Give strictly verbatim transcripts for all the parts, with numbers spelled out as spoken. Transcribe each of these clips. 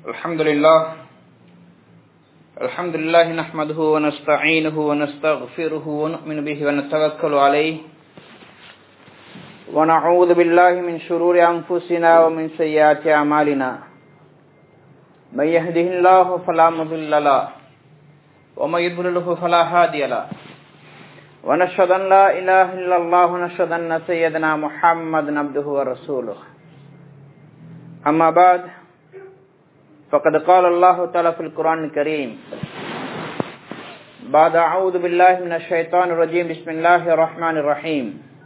الحمد لله الحمد لله نحمده ونستعينه ونستغفره ونؤمن به ونتوكل عليه ونعوذ بالله من شرور أنفسنا ومن سيئات أعمالنا من يهده الله فلا مضل له ومن يضلله فلا هادي له ونشهد أن لا إله إلا الله ونشهد أن سيدنا محمدا عبده ورسوله أما بعد فقد قال الله تعالى في القرآن الكريم بعد أعوذ بالله من الشيطان الرجيم بسم الله الرحمن الرحيم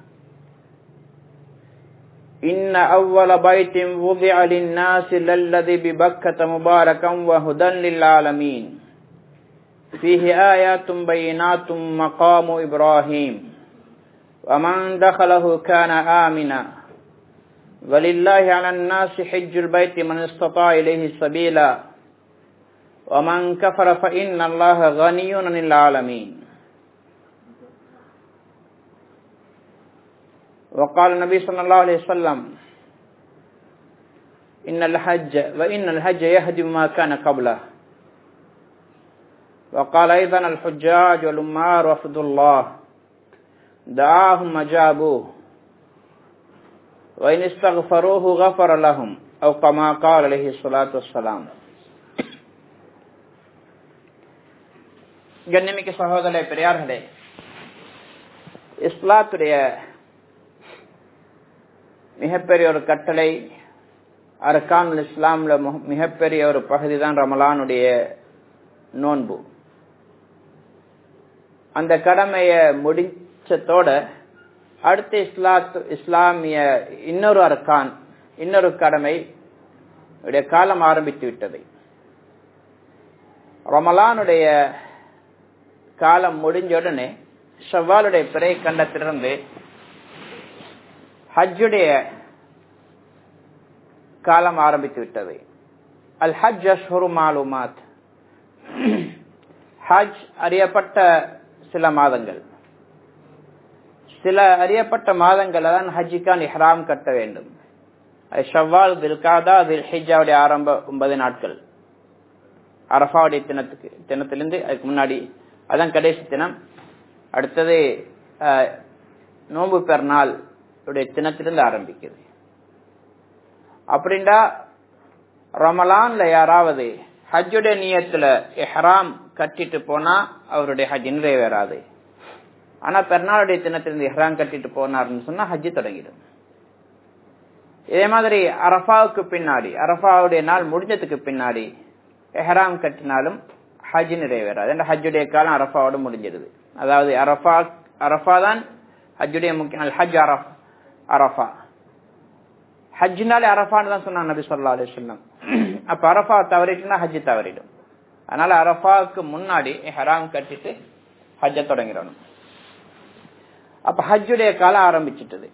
إن أول بيت وضع للناس للذي ببكة مباركا وهدى للعالمين فيه آيات بينات مقام إبراهيم ومن دخله كان آمنا ولله على الناس حج البيت من استطاع إليه سبيلا ومن كفر فإن الله غني عن العالمين. وقال النبي صلى الله عليه وسلم إن الحج وإن الحج يهدم ما كان قبله. وقال أيضا الحجاج والأمار وفد الله دعاهم أجابوه وإن استغفروه غفر لهم أو كما قال عليه الصلاة والسلام. கண்ணியமிக்க சகோதரர்களே, பெரியார்களே, இஸ்லாத்துடைய மிகப்பெரிய ஒரு கட்டளை, அர்கானுல் இஸ்லாம்ல மிகப்பெரிய ஒரு பகுதி தான் ரமலானுடைய நோன்பு. அந்த கடமையை முடிச்சதோட அடுத்த இஸ்லாத்து இஸ்லாமிய இன்னொரு அர்கான் இன்னொரு கடமை காலம் ஆரம்பித்து விட்டது. ரமலானுடைய காலம் முடிஞ்ச உடனே ஷவ்வாலுடைய பிறை கண்டத்திலிருந்து ஹஜ்ஜுடைய காலம் ஆரம்பித்து விட்டது. அல் ஹஜ் அஷ்ஹுரு மாலூமாத், ஹஜ் அறியப்பட்ட சில மாதங்கள், சில அறியப்பட்ட மாதங்கள் தான் ஹஜ்ஜிக்கான் இஹ்ராம் கட்ட வேண்டும். ஷவ்வால், தில்காதா, தில்ஹிஜ்ஜாவுடைய ஆரம்ப ஒன்பது நாட்கள், அரஃபாவுடைய தினத்துக்கு தினத்திலிருந்து அதுக்கு முன்னாடி அதான் கடைசி தினம். அடுத்தது நோன்பு பெருநாள் உடைய தினத்திலிருந்து ஆரம்பிக்குது. அப்படின்னா ரமலான்ல யாராவது ஹஜ்ஜுடைய நியத்துல இஹ்ராம் கட்டிட்டு போனா அவருடைய ஹஜ் நிறைவேறாது. ஆனா பெருநாளுடைய தினத்திலிருந்து இஹ்ராம் கட்டிட்டு போனார்னு சொன்னா ஹஜ்ஜி தொடங்கிடும். இதே மாதிரி அரஃபாவுக்கு பின்னாடி, அரஃபாவுடைய நாள் முடிஞ்சதுக்கு பின்னாடி இஹ்ராம் கட்டினாலும் ஹஜ் நிறைவேறாது. ஹஜ்ஜுடைய காலம் அரஃபாவோட முடிஞ்சிருது. அதாவது அரஃபா அரஃபா தான் ஹஜ்ஜுடைய முக்கிய நாள். ஹஜ் அரஃப் அரஃபா ஹஜ்னாலே அரஃபான்னு தான் சொன்னாங்க நபி ஸல்லல்லாஹு அலைஹி வஸல்லம். அப்ப அரஃபா தவறிட்டுனா ஹஜ் தவறிடும். அதனால அரஃபாவுக்கு முன்னாடி இஹ்ராம் கட்டிட்டு ஹஜ்ஜ தொடங்கிடணும். அப்ப ஹஜ்ஜுடைய காலம் ஆரம்பிச்சுட்டது.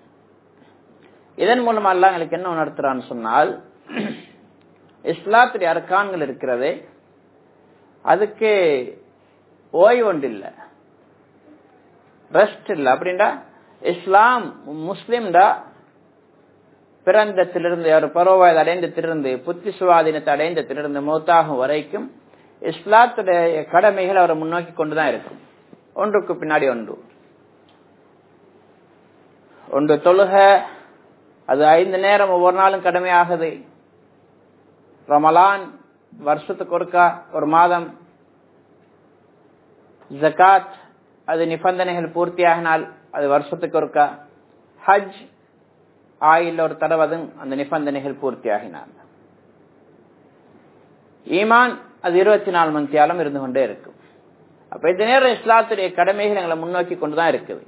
இதன் மூலமா அல்லாஹ் எங்களுக்கு என்ன உணர்த்துறான்னு சொன்னால், இஸ்லாத்துடைய அர்கான்கள் இருக்கிறது, அதுக்கு ஓய்வு ஒன்று இல்லை, ரெஸ்ட் இல்லை. அப்படின்னா இஸ்லாம் முஸ்லிம்டா பிறந்தத்திலிருந்து ஒரு பருவவயது அடைந்தத்திலிருந்து புத்தி சுவாதீனத்தை அடைந்தத்திலிருந்து மௌத்தாகும் வரைக்கும் இஸ்லாத்துடைய கடமைகள் அவரை முன்னோக்கி கொண்டுதான் இருக்கும். ஒன்றுக்கு பின்னாடி ஒன்று ஒன்று தொழுக, அது ஐந்து நேரம் ஒவ்வொரு நாளும் கடமையாகுது. ரமலான் வருஷத்துக்கு ஒருக்கா ஒரு மாதம். ஜகாத் அது நிபந்தனைகள் பூர்த்தியாகினால் அது வருஷத்துக்கு ஒருக்கா. ஹஜ் ஆயில் ஒரு தடவதும் அந்த நிபந்தனைகள் பூர்த்தியாகினார். ஈமான் அது இருபத்தி நாலு மணி தியாலம் இருந்து கொண்டே இருக்கும். அப்ப இந்த நேரம் இஸ்லாத்துடைய கடமைகள் எங்களை முன்னோக்கி கொண்டுதான் இருக்குது.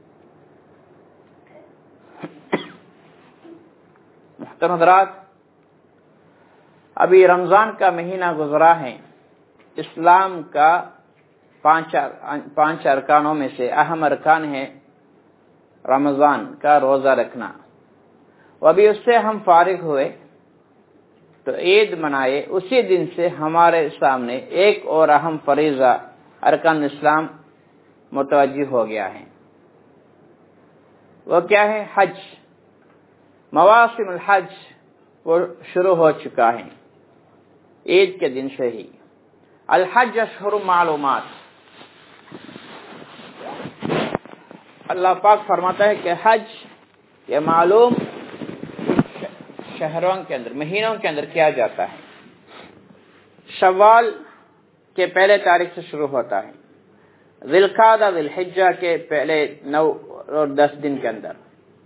मुहतरम, अभी रमजान का महीना गुजरा है. इस्लाम का पांच पांच अरकानों में से अहम अरकान है रमजान का रोजा रखना. अभी उससे हम फारिग हुए तो ईद मनाए. उसी दिन से हमारे सामने एक और अहम फरीजा अरकान इस्लाम मुतवज्जी हो गया है. वो क्या है? हज. मवासिमुल हज वो शुरू हो चुका है. عید کے دن سے ہی. الحج اشہر معلومات. اللہ پاک فرماتا ہے کہ حج یہ معلوم شہروں کے اندر مہینوں کے اندر کیا جاتا ہے. شوال کے پہلے تاریخ سے شروع ہوتا ہے. ذی القعدہ ذی الحجہ کے پہلے نو اور دس دن کے اندر.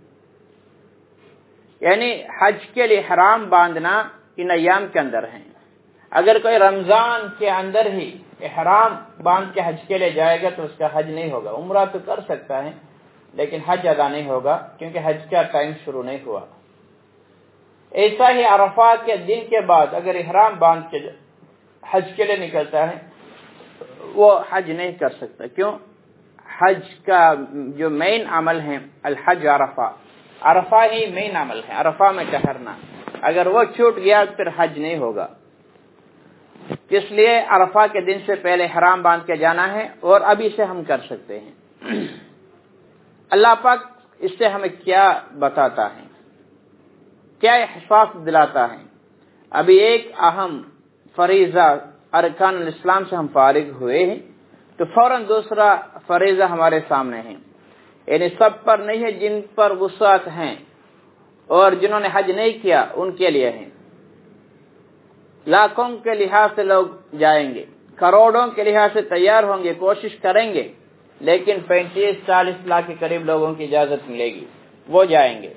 یعنی حج کے لیے احرام باندھنا ان ایام کے اندر ہیں. اگر کوئی رمضان کے اندر ہی احرام باندھ کے حج کے لیے جائے گا تو اس کا حج نہیں ہوگا. عمرہ تو کر سکتا ہے لیکن حج ادا نہیں ہوگا کیونکہ حج کا ٹائم شروع نہیں ہوا. ایسا ہی عرفات کے دن کے بعد اگر احرام باندھ کے حج کے لیے نکلتا ہے وہ حج نہیں کر سکتا. کیوں؟ حج کا جو مین عمل ہے الحج عرفہ, عرفہ ہی مین عمل ہے, عرفہ میں ٹھہرنا. اگر وہ چھوٹ گیا پھر حج نہیں ہوگا. اس لیے عرفہ کے دن سے پہلے احرام باندھ کے جانا ہے اور ابھی سے ہم کر سکتے ہیں. اللہ پاک اس سے ہمیں کیا بتاتا ہے, کیا احساس دلاتا ہے. ابھی ایک اہم فریضہ ارکان الاسلام سے ہم فارغ ہوئے ہیں تو فوراً دوسرا فریضہ ہمارے سامنے ہے. یعنی سب پر نہیں ہے, جن پر وسعت ہیں اور جنہوں نے حج نہیں کیا ان کے لیے ہیں. لاکھوں کے لحاظ سے لوگ جائیں گے, کروڑوں کے لحاظ سے تیار ہوں گے, کوشش کریں گے, لیکن پینتیس چالیس لاکھ کے قریب لوگوں کی اجازت ملے گی, وہ جائیں گے.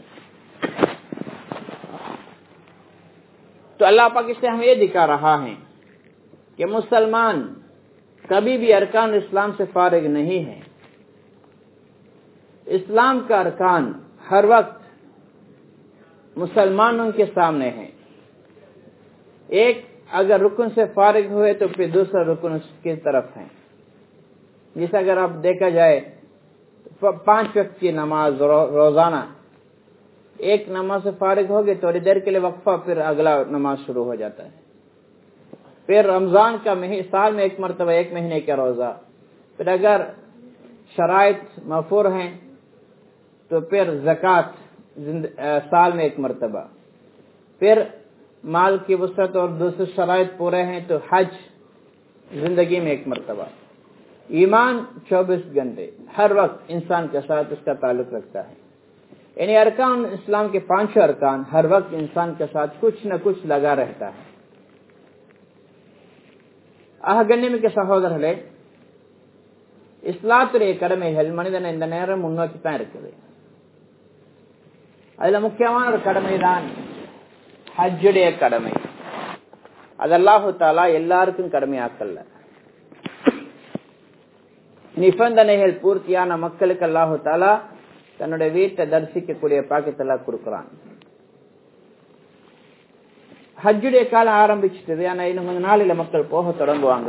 تو اللہ پاک اس سے ہمیں یہ دکھا رہا ہے کہ مسلمان کبھی بھی ارکان اسلام سے فارغ نہیں ہے. اسلام کا ارکان ہر وقت مسلمانوں کے سامنے ہے. ایک اگر رکن سے فارغ ہوئے تو پھر دوسرا رکن اس کی طرف ہے. جیسے اگر آپ دیکھا جائے پانچ وقت کی نماز روزانہ, ایک نماز سے فارغ ہوگی تھوڑی دیر کے لیے وقفہ, پھر اگلا نماز شروع ہو جاتا ہے. پھر رمضان کا سال میں ایک مرتبہ ایک مہینے کا روزہ. پھر اگر شرائط موفور ہیں تو پھر زکوٰۃ سال میں ایک مرتبہ. پھر مال کی وسعت اور دوسری شرائط پورے ہیں تو حج زندگی میں ایک مرتبہ. ایمان چوبیس گھنٹے ہر وقت انسان کے ساتھ اس کا تعلق رکھتا ہے. یعنی ارکان اسلام کے پانچوں ارکان ہر وقت انسان کے ساتھ کچھ نہ کچھ لگا رہتا ہے. آہ گنیم کے سہودرے இஸ்லாத்துடைய கடமைகள் மனிதனை இந்த நேரம் முன்னோக்கி தான் இருக்குது. அதுல முக்கியமான ஒரு கடமை தான் ஹஜ்ஜுடைய கடமை. அது அல்லாஹ் தஆலா எல்லாருக்கும் கடமையாக்கல்ல. நிபந்தனைகள் பூர்த்தியான மக்களுக்கு அல்லாஹ் தஆலா தன்னுடைய வீட்டை தரிசிக்கக்கூடிய பாக்கியத்தை எல்லாம் கொடுக்கிறான். ஹஜ்ஜுடைய காலம் ஆரம்பிச்சிட்டது. ஆனா இன்னும் கொஞ்ச நாளில மக்கள் போக தொடங்குவாங்க.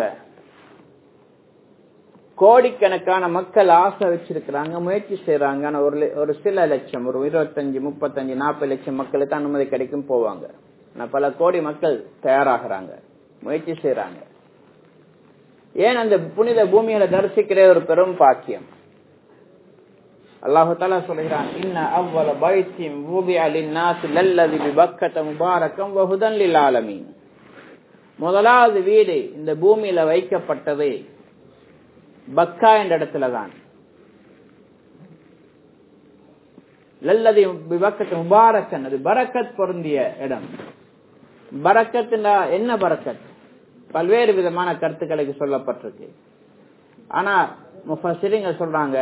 கோடிக்கணக்கான மக்கள் ஆசை வச்சிருக்கிறாங்க, முயற்சி செய்யறாங்க. ஆனா ஒரு ஒரு சில லட்சம், ஒரு இருபத்தஞ்சு முப்பத்தஞ்சு நாற்பது லட்சம் மக்களுக்கு அனுமதி கிடைக்கும் போவாங்க. ஆனா பல கோடி மக்கள் தயாராகிறாங்க, முயற்சி செய்யறாங்க. ஏன் அந்த புனித பூமியில தரிசிக்கிற ஒரு பெரும் பாக்கியம். அல்லாஹ் தஆலா சொல்கிறான், இன்ன அவ்வல பைத்தின் வுதிஅ லின்னாஸ் லல்லதி பிபக்கத முபாரகம் வ ஹுதன் லில் ஆலமீன். முதலாவது வீடு இந்த பூமியில வைக்கப்பட்டது பக்கா என்ற இடத்துல தான். லல்லதி பிபக்கத முபாரகன், அது பரக்கத் பொருந்திய இடம். பரக்கத் என்ன பரக்கத்? பல்வேறு விதமான கருத்துக்களுக்கு சொல்லப்பட்டிருக்கு. ஆனா முஃபஸ்ஸிரீன்கள் சொல்றாங்க,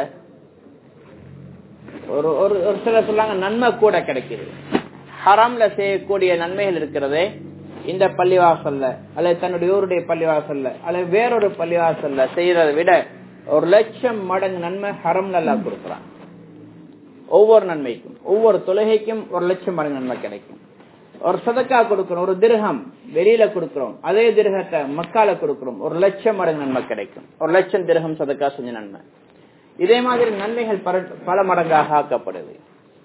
ஒரு ஒரு சிலர் சொல்றாங்க நன்மை கூட கிடைக்குது. ஹரம்ல செய்யக்கூடிய நன்மைகள் இருக்கிறதே இந்த பள்ளிவாசல்ல அல்லது தன்னுடைய ஊருடைய பள்ளிவாசல்ல அல்லது வேறொரு பள்ளிவாசல்ல செய்யறதை விட ஒரு லட்சம் மடங்கு நன்மை ஹரம்ல எல்லாம் கொடுக்குறான். ஒவ்வொரு நன்மைக்கும், ஒவ்வொரு தொழுகைக்கும் ஒரு லட்சம் மடங்கு நன்மை கிடைக்கும். ஒரு சதக்கா கொடுக்கிறோம், ஒரு திர்ஹம் வெளியில கொடுக்கிறோம், அதே திர்ஹத்தை மக்கால கொடுக்கிறோம், ஒரு லட்சம் மடங்கு நன்மை கிடைக்கும். ஒரு லட்சம் திர்ஹம் சதக்கா செஞ்ச நன்மை. இதே மாதிரி நன்மைகள் பல மடங்காக ஆக்கப்படுது.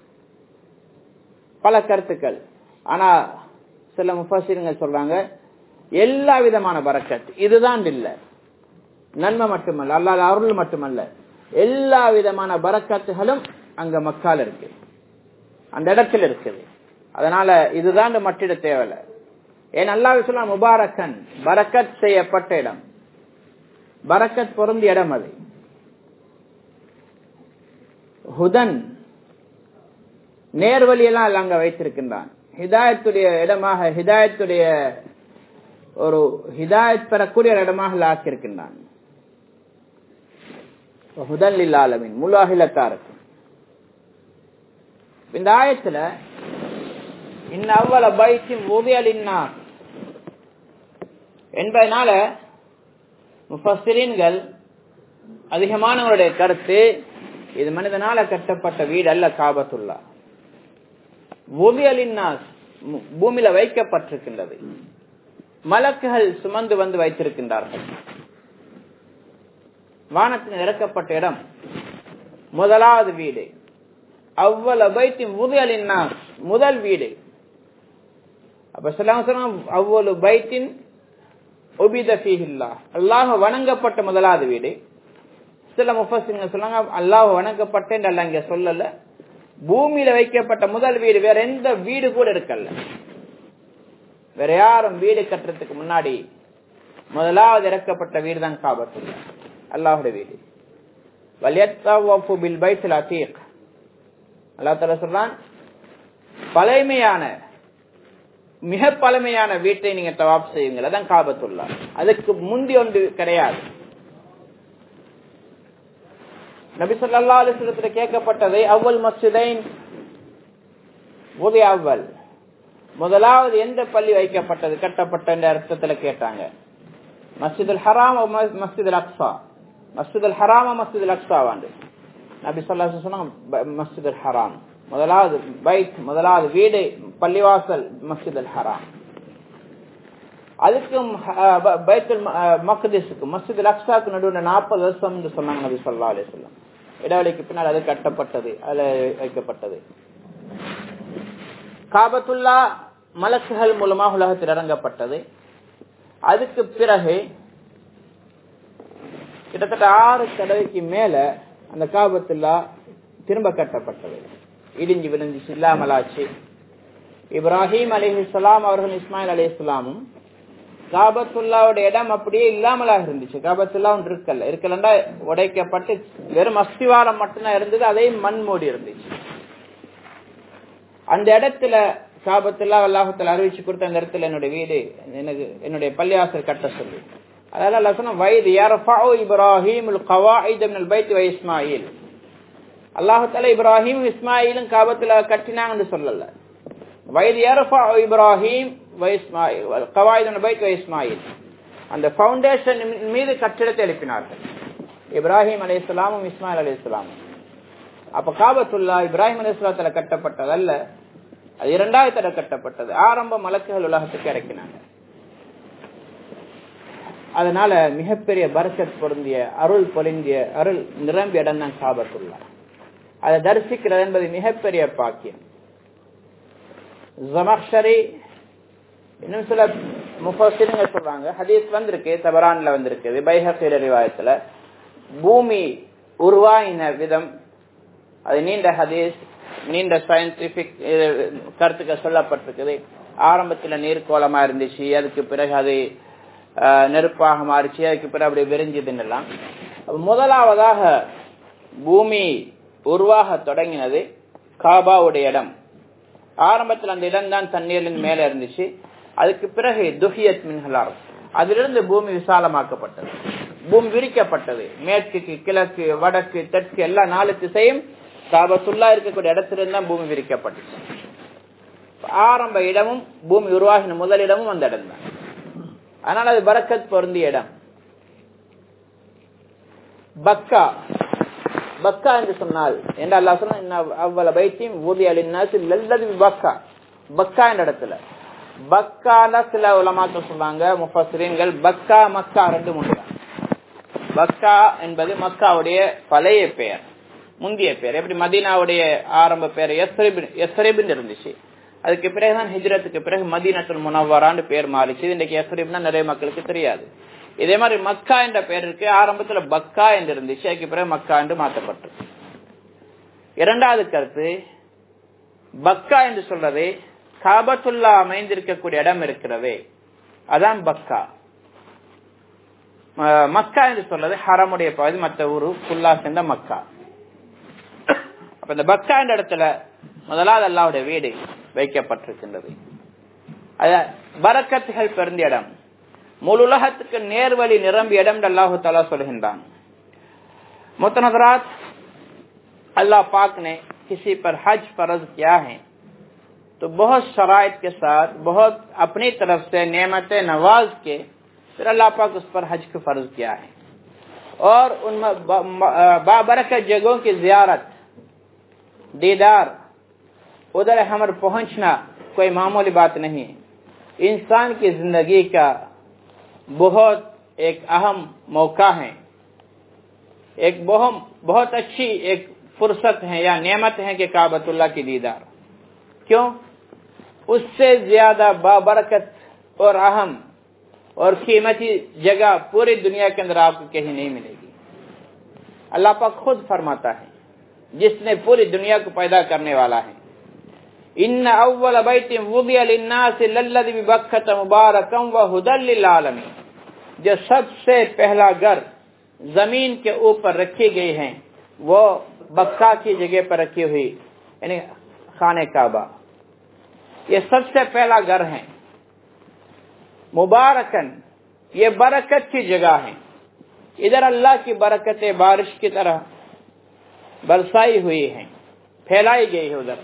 பல கருத்துக்கள். ஆனா சில முஃபஸ்ஸிரீன்கள் சொல்றாங்க எல்லா விதமான பரக்கத் இதுதான் இல்ல, நன்மை மட்டுமல்ல, அல்லாஹ் அருள் மட்டுமல்ல, எல்லா விதமான பரக்கத்துகளும் அங்க மக்கால இருக்கு, அந்த இடத்துல இருக்குது. அதனால இதுதான் மட்டிட தேவையில்ல. ஏன் அல்லாஹ் சொல்ல முபாரக்கன், பரக்கத் செய்யப்பட்ட இடம், பரக்கத் பொருந்திய இடம் அது. ஹுதன், நேர்வழியெல்லாம் அல்ல அங்க வைத்திருக்கின்றான். ஹிதாயத்துடைய இடமாக, ஹிதாயத்துடைய ஒரு ஹிதாயத் பெறக்கூடிய இடமாக ஆக்கியிருக்கின்றான். ஹுதன் லில் ஆலமீன், முழு அகிலத்தாருக்கு. இந்த ஆயத்துல இன்ன அவ்வள பைத்தின் உதிய லின்னாஸ் என்பதனால முஃபஸ்ஸிரீன்கள் அதிகமானவருடைய கருத்து, இது மனிதனால கட்டப்பட்ட வீடு அல்ல காபத்துல்லா. உதிய லின்னாஸ், பூமியில வைக்கப்பட்டிருக்கின்றது, மலக்குகள் சுமந்து வந்து வைத்திருக்கின்றார்கள். வானத்தில் இறக்கப்பட்ட இடம் முதலாவது வீடு. அவ்வள பைத்தின் உதிய லின்னாஸ், முதல் வீடு. அப்ப சொல்லாம அவ்வளவு பைத்தின் உபித ஃபீஹில்லாஹ், அல்லாஹ் வணங்கப்பட்ட முதலாவது வீடு. சில முஃபஸ்ஸிரீன்கள் சொன்னாங்க அல்லாஹ் வணங்கப்பட்ட என்று இங்க சொல்லல, பூமியில வைக்கப்பட்ட முதல் வீடு. வேற எந்த வீடு கூட இருக்கல்ல, வேற யாரும் வீடு கட்டுறதுக்கு முன்னாடி முதலாவது இறக்கப்பட்ட வீடு தான் காபத்துல்லா, அல்லாஹுடைய வீடு. வல்யத்தவஃபு பில் பைத்தில் அதீக், அல்லாஹ் தஆலா சொல்றான், பழமையான மிக பழமையான வீட்டை நீங்க தவாப் செய்யுங்கள், அதான் காபத்துல்லா. அதுக்கு முந்தி ஒன்று கிடையாது. நபி ஸல்லல்லாஹு அலைஹி வஸல்லம் கேட்கப்பட்டது அவ்வல் மஸ்ஜிதைன் உதிய அவ்வல், முதலாவது எந்த பள்ளி வைக்கப்பட்டது கட்டப்பட்ட என்ற அர்த்தத்துல கேட்டாங்க. மஸ்ஜிதுல் ஹராம் மஸ்ஜிதுல் அக்ஸா, மஸ்ஜிதுல் ஹராம் மஸ்ஜிதுல் அக்ஸா வாண்டு நபி ஸல்லல்லாஹு அலைஹி வஸல்லம் மஸ்ஜிதுல் ஹராம் முதலாவது பைத், முதலாவது வீடு பள்ளிவாசல் மஸ்ஜிதுல் ஹராம். அதுக்கும் பைத்துல் மக்திஸுக்கு மஸ்ஜிதுல் அக்ஸாக்கு நடுவுல நாற்பது வருஷம் என்று சொன்னாங்க நபி ஸல்லல்லாஹு அலைஹி வஸல்லம். இடைவெளிக்கு பின்னால் அது கட்டப்பட்டது, அதுல வைக்கப்பட்டது. காபத்துல்லா மலக்குகள் மூலமாக உலகத்தில் இறங்கப்பட்டது. அதுக்கு பிறகு கிட்டத்தட்ட ஆறு தடவைக்கு மேல அந்த காபத்துல்லா திரும்ப கட்டப்பட்டது, இடிஞ்சு விழுந்துச்சு, இல்லாமலாச்சு. இப்ராஹிம் அலைஹிஸ்ஸலாம் அவர்கள் இஸ்மாயில் அலைஹிஸ்ஸலாமும் காபத்துல்லாவுடைய இடம் அப்படியே இல்லாமலாக இருந்துச்சு. காபத்துல்லா ஒன்று இருக்கல, இருக்கலண்டா உடைக்கப்பட்டு வெறும் அஸ்திவாரம் மட்டும்தான் இருந்தது, அதையும் மண் மூடி இருந்துச்சு. அந்த இடத்துல காபத்துல்லா அல்லாஹுத்தாலா அறிவிச்சு கொடுத்த அந்த இடத்துல என்னுடைய வீடு, எனக்கு என்னுடைய பள்ளிவாசல் கட்ட சொல்லி. அதாவது அல்லாஹ் சொன்ன வயது யர்ஃபஉ இப்ராஹீமுல் கவாயித மினல் பைத் வ இஸ்மாயில், அல்லாஹுத்தாலா இப்ராஹிம் இஸ்மாயிலும் காபத்துல்லா கட்டினாங்கன்னு சொல்லல. வயது யர்ஃபஉ இப்ராஹீம் வ இஸ்மாயில் கவாயித மினல் பைத் வ இஸ்மாயில், அந்த ஃபவுண்டேஷன் மீது கட்டிடத்தை எழுப்பினார்கள் இப்ராஹிம் அலைஹிஸ்ஸலாமும் இஸ்மாயில் அலைஹிஸ்ஸலாமும். அப்ப காபத்துல்லா இப்ராஹிம் அலைஹிஸ்ஸலாத்தால கட்டப்பட்டது அல்ல, அது இரண்டாவது தடவை கட்டப்பட்டது. ஆரம்ப மலக்குகள் உலகத்துக்கு இறக்கினாங்க. அதனால மிகப்பெரிய பரக்கத் பொருந்திய, அருள் பொருந்திய, அருள் நிரம்பிய இடம் தான் காபத்துல்லா. அதை தரிசிக்கிறது என்பது மிகப்பெரிய பாக்கியம். ஜமக்ஷரி இன்னும் சில முஃபஸ்ஸிரீன்கள் சொல்றாங்க, ஹதீஸ் வந்திருக்கு, தபரான்ல வந்திருக்கு, பைஹகி ரிவாயத்துல, பூமி உருவாயின விதம், அது நீண்ட ஹதீஸ், நீண்ட சயின்டிபிக் கருத்துக்கள் சொல்லப்பட்டிருக்குது. ஆரம்பத்துல நீர்கோளமா இருந்துச்சு, அதுக்கு பிறகு அது நெருப்பாக மாறிச்சு, அதுக்கு பிறகு அப்படி விரிஞ்சதுன்னெல்லாம். முதலாவதாக பூமி உருவாக தொடங்கினது காபாவுடைய இடம். ஆரம்பத்தில் அந்த இடம் தான் தண்ணீரின் மேல இருந்துச்சு. அதுக்கு பிறகு துஹியத் மின்ஹல் அர்த், அதிலிருந்து பூமி விசாலமாக்கப்பட்டது, பூமி விரிக்கப்பட்டது. மேற்குக்கு கிழக்கு வடக்கு தெற்கு எல்லா நாலு திசையும் காபத்துல்லா இருக்கக்கூடிய இடத்திலிருந்து தான் பூமி விரிக்கப்பட்டுச்சு. ஆரம்ப இடமும் பூமி உருவாகின முதல் இடமும் அந்த இடம் தான். அதனால அது பரக்கத் பொருந்திய இடம். பக்கா, பக்கா என்று சொன்னால் என்ன அல்லாஹ் சொன்னா, அவ்வள பைத்தின் ஊதிய லின்னாஸ் லல்லதி பக்கா, பக்கா என்ற இடத்துல. பக்கால சில உலமாக்கள் சொல்றாங்க முஃபஸ்ஸிரீன்கள், பக்கா மக்கா ரெண்டு மூணு தான். பக்கா என்பது மக்காவுடைய பழைய பெயர், முந்திய பெயர். எப்படி மதீனாவுடைய ஆரம்ப பெயர் யஸ்ரிப் இருந்துச்சு, அதுக்கு பிறகுதான் ஹிஜ்ரத்துக்கு பிறகு மதீனத்துல் முனவ்வரான்னு பேர் மாறிச்சு. இன்னைக்கு யஸ்ரிப்னா நிறைய மக்களுக்கு தெரியாது. இதே மாதிரி மக்கா என்ற பெயர் இருக்கு, ஆரம்பத்துல பக்கா என்று இருந்துச்சு, அதுக்கு பிறகு மக்கா என்று மாற்றப்பட்டது. இரண்டாவது கருத்து, பக்கா என்று சொல்றது காபத்துல்லா அமைந்திருக்கக்கூடிய இடம் இருக்கிறதே அதான் பக்கா. மக்கா என்று சொல்றது ஹரமுடைய பகுதி, மற்ற ஊரு ஃபுல்லா சேர்ந்த மக்கா. அப்ப இந்த பக்கா என்ற இடத்துல முதலாவது அல்லாஹ்வுடைய வீடு வைக்கப்பட்டிருக்கின்றது. பரக்கத்துகள் பெருந்த இடம், முழு உலகத்துக்கு நேர்வழி நிரம்பிய இடம் அல்லாஹ் தஆலா சொல்கின்றான். मुतनज़रात, अल्लाह पाक ने किसी पर हज फर्ज किया है तो बहुत शराइत के साथ, बहुत अपनी तरफ से नेमतें नवाज के फिर अल्लाह पाक उस पर हज को फर्ज किया है। और उन बाबरकत जगहों की जियारत, दीदार, उधर हमर पहुंचना कोई मामूली बात नहीं, इंसान की जिंदगी का बहुत एक अहम मौका है, एक बहुत बहुत अच्छी एक फुर्सत है या नेमत है कि काबतुल्लाह की दीदार। क्यों? उससे ज्यादा बाबरकत और अहम और कीमती जगह पूरी दुनिया के अंदर आपको कहीं नहीं मिलेगी। अल्लाह पाक खुद फरमाता है, जिसने पूरी दुनिया को पैदा करने वाला है, इन्ना अव्वल बैतिन वुदिया लिन्नास लल्लज़ी बिबक्कत मुबारकम व हुदल लिल आलमीन, जो सबसे पहला घर जमीन के ऊपर रखी गई है वो बक्का की जगह पर रखी हुई यानी खाने काबा, ये सबसे पहला घर है। मुबारकन, ये बरकत की जगह है, इधर अल्लाह की बरकतें बारिश की तरह बरसाई हुई हैं, फैलाई गई है उधर।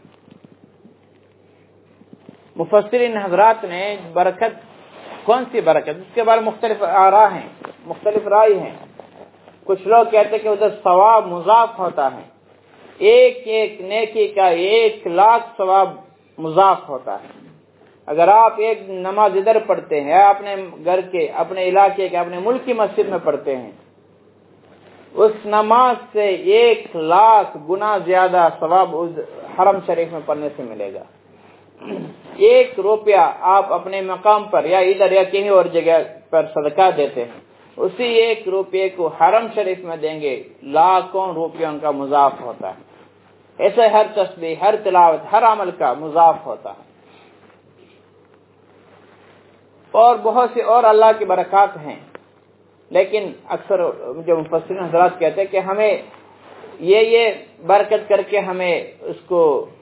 मुफस्सिरीन हजरात ने बरकत कौन सी बरकत, इसके बारे में मुख्तलिफ आरा हैं, मुख्तलिफ राय हैं। कुछ लोग कहते हैं कि उधर सवाब मुजाफ होता है, एक एक नेकी का एक लाख सवाब मुजाफ होता है। अगर आप एक नमाज इधर पढ़ते हैं, अपने घर के, अपने इलाके के, अपने मुल्क की मस्जिद में पढ़ते हैं, उस नमाज से एक लाख गुना ज्यादा सवाब उस हरम शरीफ में पढ़ने से मिलेगा। एक रुपया आप अपने मकाम पर या इधर या कहीं और जगह पर सदका देते हैं, उसी एक रुपये को हरम शरीफ में देंगे, लाखों रुपयों का मुजाफ होता है। ऐसे हर तस्बीह, हर तिलावत, हर अमल का मुजाफ होता है। और बहुत सी और अल्लाह की बरकत हैं, लेकिन अक्सर जो मुफस्सिरीन हज़रात कहते हैं कि हमें ये ये बरकत करके हमें उसको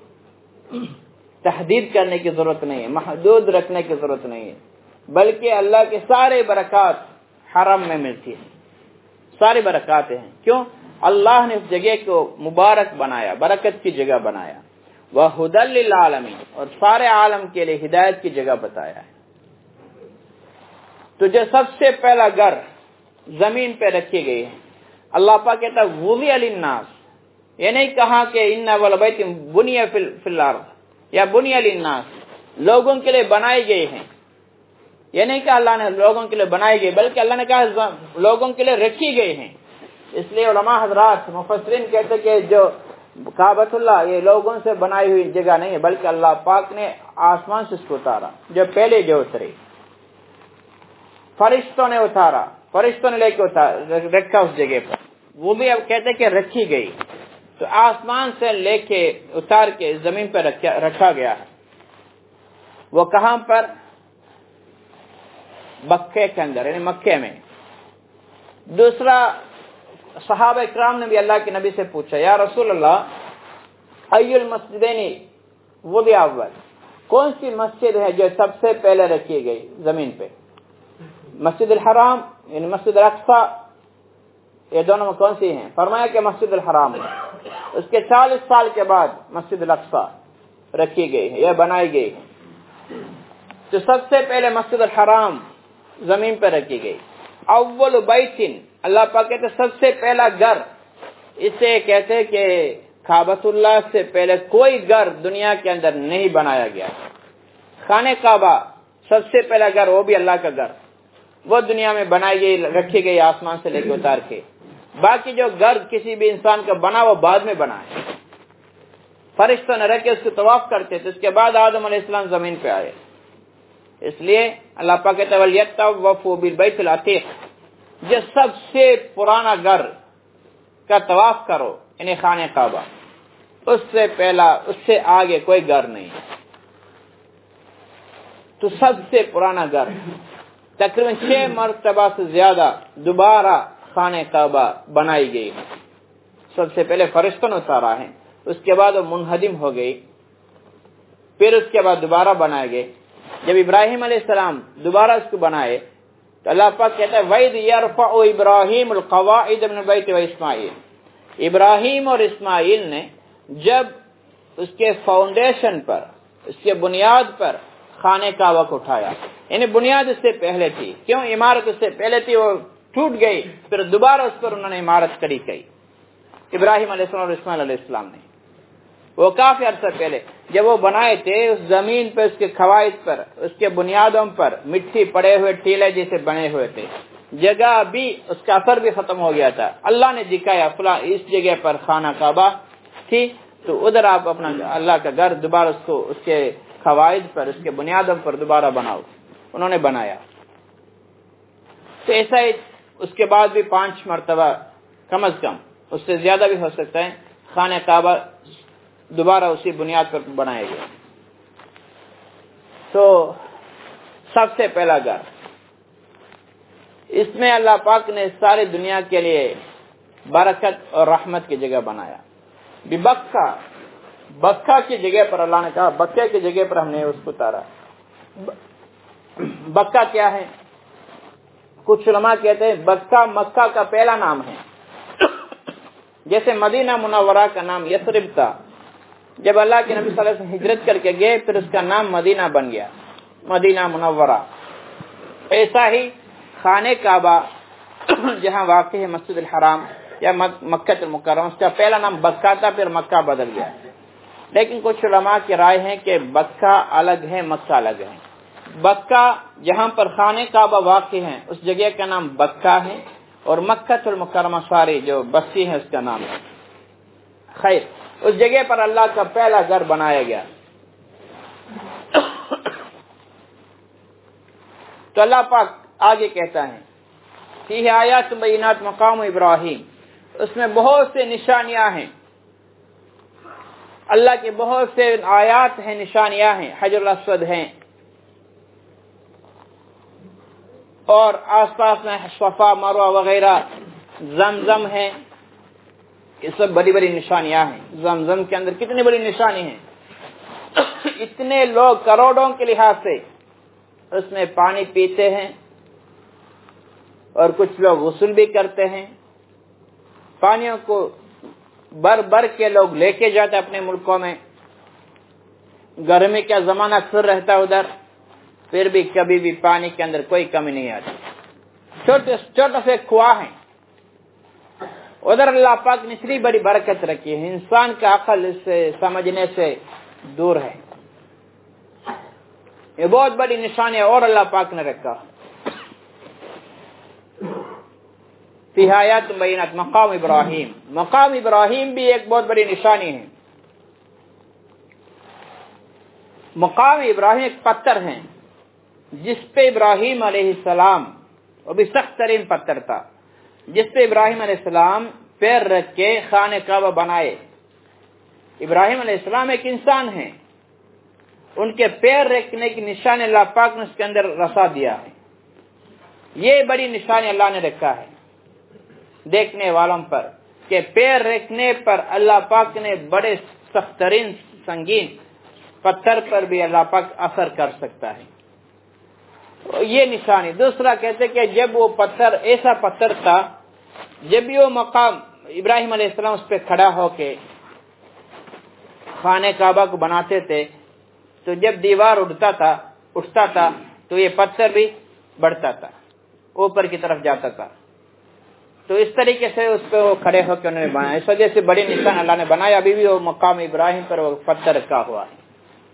तहदीद करने की जरूरत नहीं है, महदूद रखने की जरूरत नहीं है, बल्कि अल्लाह के सारे बरकत हरम में मिलती है, सारी बरकतें हैं। क्यों? अल्लाह ने उस जगह को मुबारक बनाया, बरकत की जगह बनाया, वह हुदल लिल आलमीन, और सारे आलम के लिए हिदायत की जगह बताया है। तो जो सबसे पहला घर जमीन पे रखी गई है, अल्लाह पाक कहता वुदिया लिन्नास, ये नहीं कहा कि इन्ना अव्वल बैतिन बुनिया फिल अर्द या बुनिया लिन्नास, लोगों के लिए बनाई गई है, ये नहीं कहा अल्लाह ने लोगों के लिए बनाई गई, बल्कि अल्लाह ने कहा लोगों के लिए रखी गई है। इसलिए उलमा हजरात मुफस्सिरीन कहते कि जो काबतुल्लाह ये लोगों से बनाई हुई जगह नहीं है, बल्कि अल्लाह पाक ने आसमान से इसको उतारा, जो पहले जो उतरे फरिश्तों ने उतारा, फरिश्तों ने लेके उतार रखा उस जगह पर, वो भी अब कहते कि रखी गई। तो आसमान से लेके उतार के जमीन पर रखा, रखा गया है। वो कहां पर? मक्के के अंदर, यानी मक्के में। दूसरा, सहाबा इकराम ने भी अल्लाह के नबी से पूछा, या रसूल अल्लाह, अय्युल मस्जिदैनी वुदिया अव्वल, कौन सी मस्जिद है जो सबसे पहले रखी गई जमीन पे? मस्जिद अल हराम यानी मस्जिद अल अक्सा, ये दोनों में कौन सी हैं? फरमाया कि मस्जिद अल हराम है। उसके चालीस साल के बाद मस्जिद अल अक्सा रखी गई है या बनाई गई है। तो सबसे पहले मस्जिद अल हराम जमीन पर रखी गई। अव्वल बैतिन, अल्लाह पाक कहते सबसे पहला घर, इसे कहते हैं कि काबतुल्लाह से पहले कोई घर दुनिया के अंदर नहीं बनाया गया। खाने काबा सबसे पहला घर, वो भी अल्लाह का घर, वो दुनिया में बनाई गई, रखी गई आसमान से लेकर उतार के। बाकी जो घर किसी भी इंसान का बना वो बाद में बना है। फरिश्तों ने रख के उसको तवाफ करते थे, उसके बाद आदम अलैहिस्सलाम जमीन पे आए। इसलिए अल्लाह पाक कहता है वलियतवफ़ू बिल बैतिल अतीक़, जो सबसे पुराना घर का तवाफ करो, यानी खाने काबा, उससे पहला उससे आगे कोई घर नहीं। تو سب سے پرانا گھر تقریباً چھ مرتبہ سے زیادہ دوبارہ خانہ کعبہ بنائی گئی ہے. سب سے پہلے فرشتوں نے اتارا ہے، اس کے بعد وہ منہدم ہو گئی، پھر اس کے بعد دوبارہ بنائے گئے. جب ابراہیم علیہ السلام دوبارہ اس کو بنائے تو اللہ پاک کہتا ہے وَإِذْ يَرْفَعُ إِبْرَاهِيمُ الْقَوَاعِدَ مِنَ الْبَيْتِ وَإِسْمَاعِيلُ، ابراہیم اور اسماعیل نے جب اس کے فاؤنڈیشن پر، اس کے بنیاد پر خانہ کعبہ کو اٹھایا، یعنی بنیاد اس سے پہلے تھی، کیوں عمارت اس سے پہلے تھی، وہ ٹوٹ گئی، پھر دوبارہ اس پر انہوں نے عمارت کھڑی کی ابراہیم علیہ السلام اور اسماعیل علیہ السلام نے. وہ کافی عرصہ پہلے جب وہ بنائے تھے، اس زمین پہ، اس کے قواعد پر، اس کے بنیادوں پر مٹی پڑے ہوئے ٹیلے جیسے بنے ہوئے تھے، جگہ بھی اس کا اثر بھی ختم ہو گیا تھا. اللہ نے دکھایا فلاں اس جگہ پر خانہ کعبہ تھی، تو ادھر آپ اپنا اللہ کا گھر دوبارہ اس کو اس کے قواعد پر، اس کے بنیادوں پر دوبارہ بناؤ. انہوں نے بنایا. تو ایسا ہی اس کے بعد بھی پانچ مرتبہ کم از کم، اس سے زیادہ بھی ہو سکتا ہے، خانہ کعبہ دوبارہ اسی بنیاد پر بنائے گئے. تو سب سے پہلا گھر، اس میں اللہ پاک نے ساری دنیا کے لیے برکت اور رحمت کی جگہ بنایا. بکہ بکہ کی جگہ پر اللہ نے کہا بکے کی جگہ پر ہم نے اس کو اتارا. بکہ کیا ہے؟ کچھ علماء کہتے ہیں بکہ مکہ کا پہلا نام ہے، جیسے مدینہ منورہ کا نام یثرب تھا. جب اللہ کے نبی صلی اللہ علیہ وسلم ہجرت کر کے گئے پھر اس کا نام مدینہ بن گیا، مدینہ منورہ. ایسا ہی خانہ کعبہ جہاں واقع ہے مسجد الحرام یا مکہ المکرمہ، اس کا پہلا نام بکہ تھا، پھر مکہ بدل گیا. لیکن کچھ علماء کی رائے ہے کہ بکہ الگ ہے، مکہ الگ ہے. بکہ جہاں پر خانہ کعبہ واقع ہے اس جگہ کا نام بکہ ہے، اور مکہ المکرمہ ساری جو بستی ہے اس کا نام ہے. خیر، اس جگہ پر اللہ کا پہلا گھر بنایا گیا. تو اللہ پاک آگے کہتا ہے فیہ آیات بینات مقام ابراہیم، اس میں بہت سے نشانیاں ہیں، اللہ کے بہت سے آیات ہیں، نشانیاں ہیں. حجر الاسود ہیں، اور آس پاس میں صفا مروہ وغیرہ، زمزم ہے، یہ سب بڑی بڑی نشانیاں ہیں. زمزم کے اندر کتنی بڑی نشانی ہیں، اتنے لوگ کروڑوں کے لحاظ سے اس میں پانی پیتے ہیں، اور کچھ لوگ غسل بھی کرتے ہیں. پانیوں کو بر بر کے لوگ لے کے جاتے اپنے ملکوں میں. گرمی کا زمانہ اکثر رہتا ادھر، پھر بھی کبھی بھی پانی کے اندر کوئی کمی نہیں آتی. چھوٹے چھوٹے سے کنواں ہیں ادھر، اللہ پاک نے اتنی بڑی برکت رکھی ہے، انسان کا عقل اس سے سمجھنے سے دور ہے. یہ بہت بڑی نشانی اور اللہ پاک نے رکھا. فیہ آیات بینات مقام ابراہیم، مقام ابراہیم بھی ایک بہت بڑی نشانی ہے. مقام ابراہیم ایک پتھر ہے جس پہ ابراہیم علیہ السلام، وہ بھی سخت ترین پتھر تھا، جس پہ ابراہیم علیہ السلام پیر رکھ کے خانہ کعبہ بنائے. ابراہیم علیہ السلام ایک انسان ہیں، ان کے پیر رکھنے کی نشانی اللہ پاک نے اس کے اندر رسا دیا ہے. یہ بڑی نشانی اللہ نے رکھا ہے دیکھنے والوں پر، کہ پیر رکھنے پر اللہ پاک نے بڑے سخت ترین سنگین پتھر پر بھی اللہ پاک اثر کر سکتا ہے. یہ نشانی. دوسرا کہتے کہ جب وہ پتھر ایسا پتھر تھا، جب بھی وہ مقام ابراہیم علیہ السلام اس پہ کھڑا ہو کے خانہ کعبہ کو بناتے تھے، تو جب دیوار اٹھتا تھا اٹھتا تھا تو یہ پتھر بھی بڑھتا تھا، اوپر کی طرف جاتا تھا. تو اس طریقے سے اس پہ وہ کھڑے ہو کے انہوں نے بنایا. اس وجہ سے بڑی نشان اللہ نے بنایا. ابھی بھی وہ مقام ابراہیم پر وہ پتھر رکھا ہوا ہے.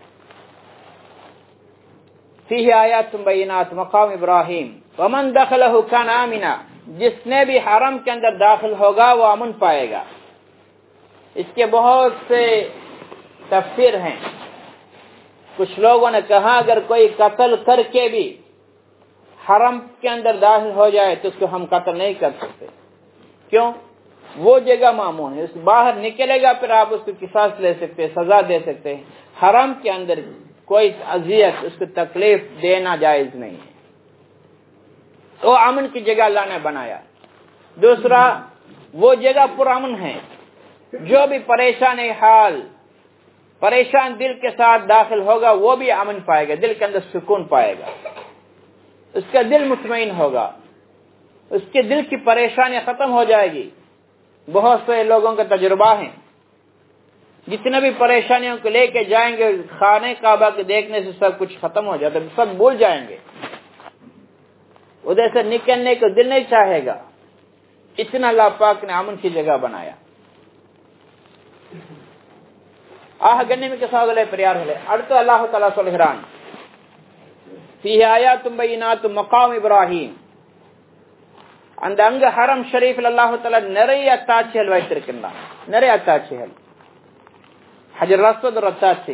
فیہ آیات بینات مقام ابراہیم ومن دخلہ کان آمنا، جس نے بھی حرم کے اندر داخل ہوگا وہ امن پائے گا. اس کے بہت سے تفسیر ہیں. کچھ لوگوں نے کہا اگر کوئی قتل کر کے بھی حرم کے اندر داخل ہو جائے تو اس کو ہم قتل نہیں کر سکتے. کیوں؟ وہ جگہ مامون ہے، اس باہر نکلے گا پھر آپ اس کو قصاص لے سکتے، سزا دے سکتے ہیں. حرم کے اندر कोई अजियत उसको तकलीफ देना जायज नहीं है। तो अमन की जगह अल्लाह ने बनाया। दूसरा, वो जगह पुरअमन है, जो भी परेशान हाल परेशान दिल के साथ दाखिल होगा वो भी अमन पाएगा, दिल के अंदर सुकून पाएगा, उसका दिल मुतमईन होगा, उसके दिल की परेशानियां खत्म हो जाएगी। बहुत से लोगों का तजुर्बा है, जितने भी परेशानियों को लेके जाएंगे खाने काबा के देखने से सब कुछ खत्म हो जाता है, सब भूल जाएंगे, उधर से निकलने को दिल नहीं चाहेगा। इतना अल्लाह पाक ने अमन की जगह बनाया। ஆக கண்ணியமிக்க சகோதரர்களே, பெரியார்களே, அடுத்து அல்லாஹ் தஆலா சொல்கிறான், ஃபீஹி ஆயாத்தும் பையினாத்தும் மகாம் இப்ராஹிம். அந்த அங்க ஹரம் ஷரீஃபில் அல்லாஹ் தஆலா நிறைய அத்தாட்சிகள் வைத்திருக்கின்றான், நிறைய அத்தாட்சிகள். ஹஜர் அஸ்வத் ஒரு அத்தாட்சி,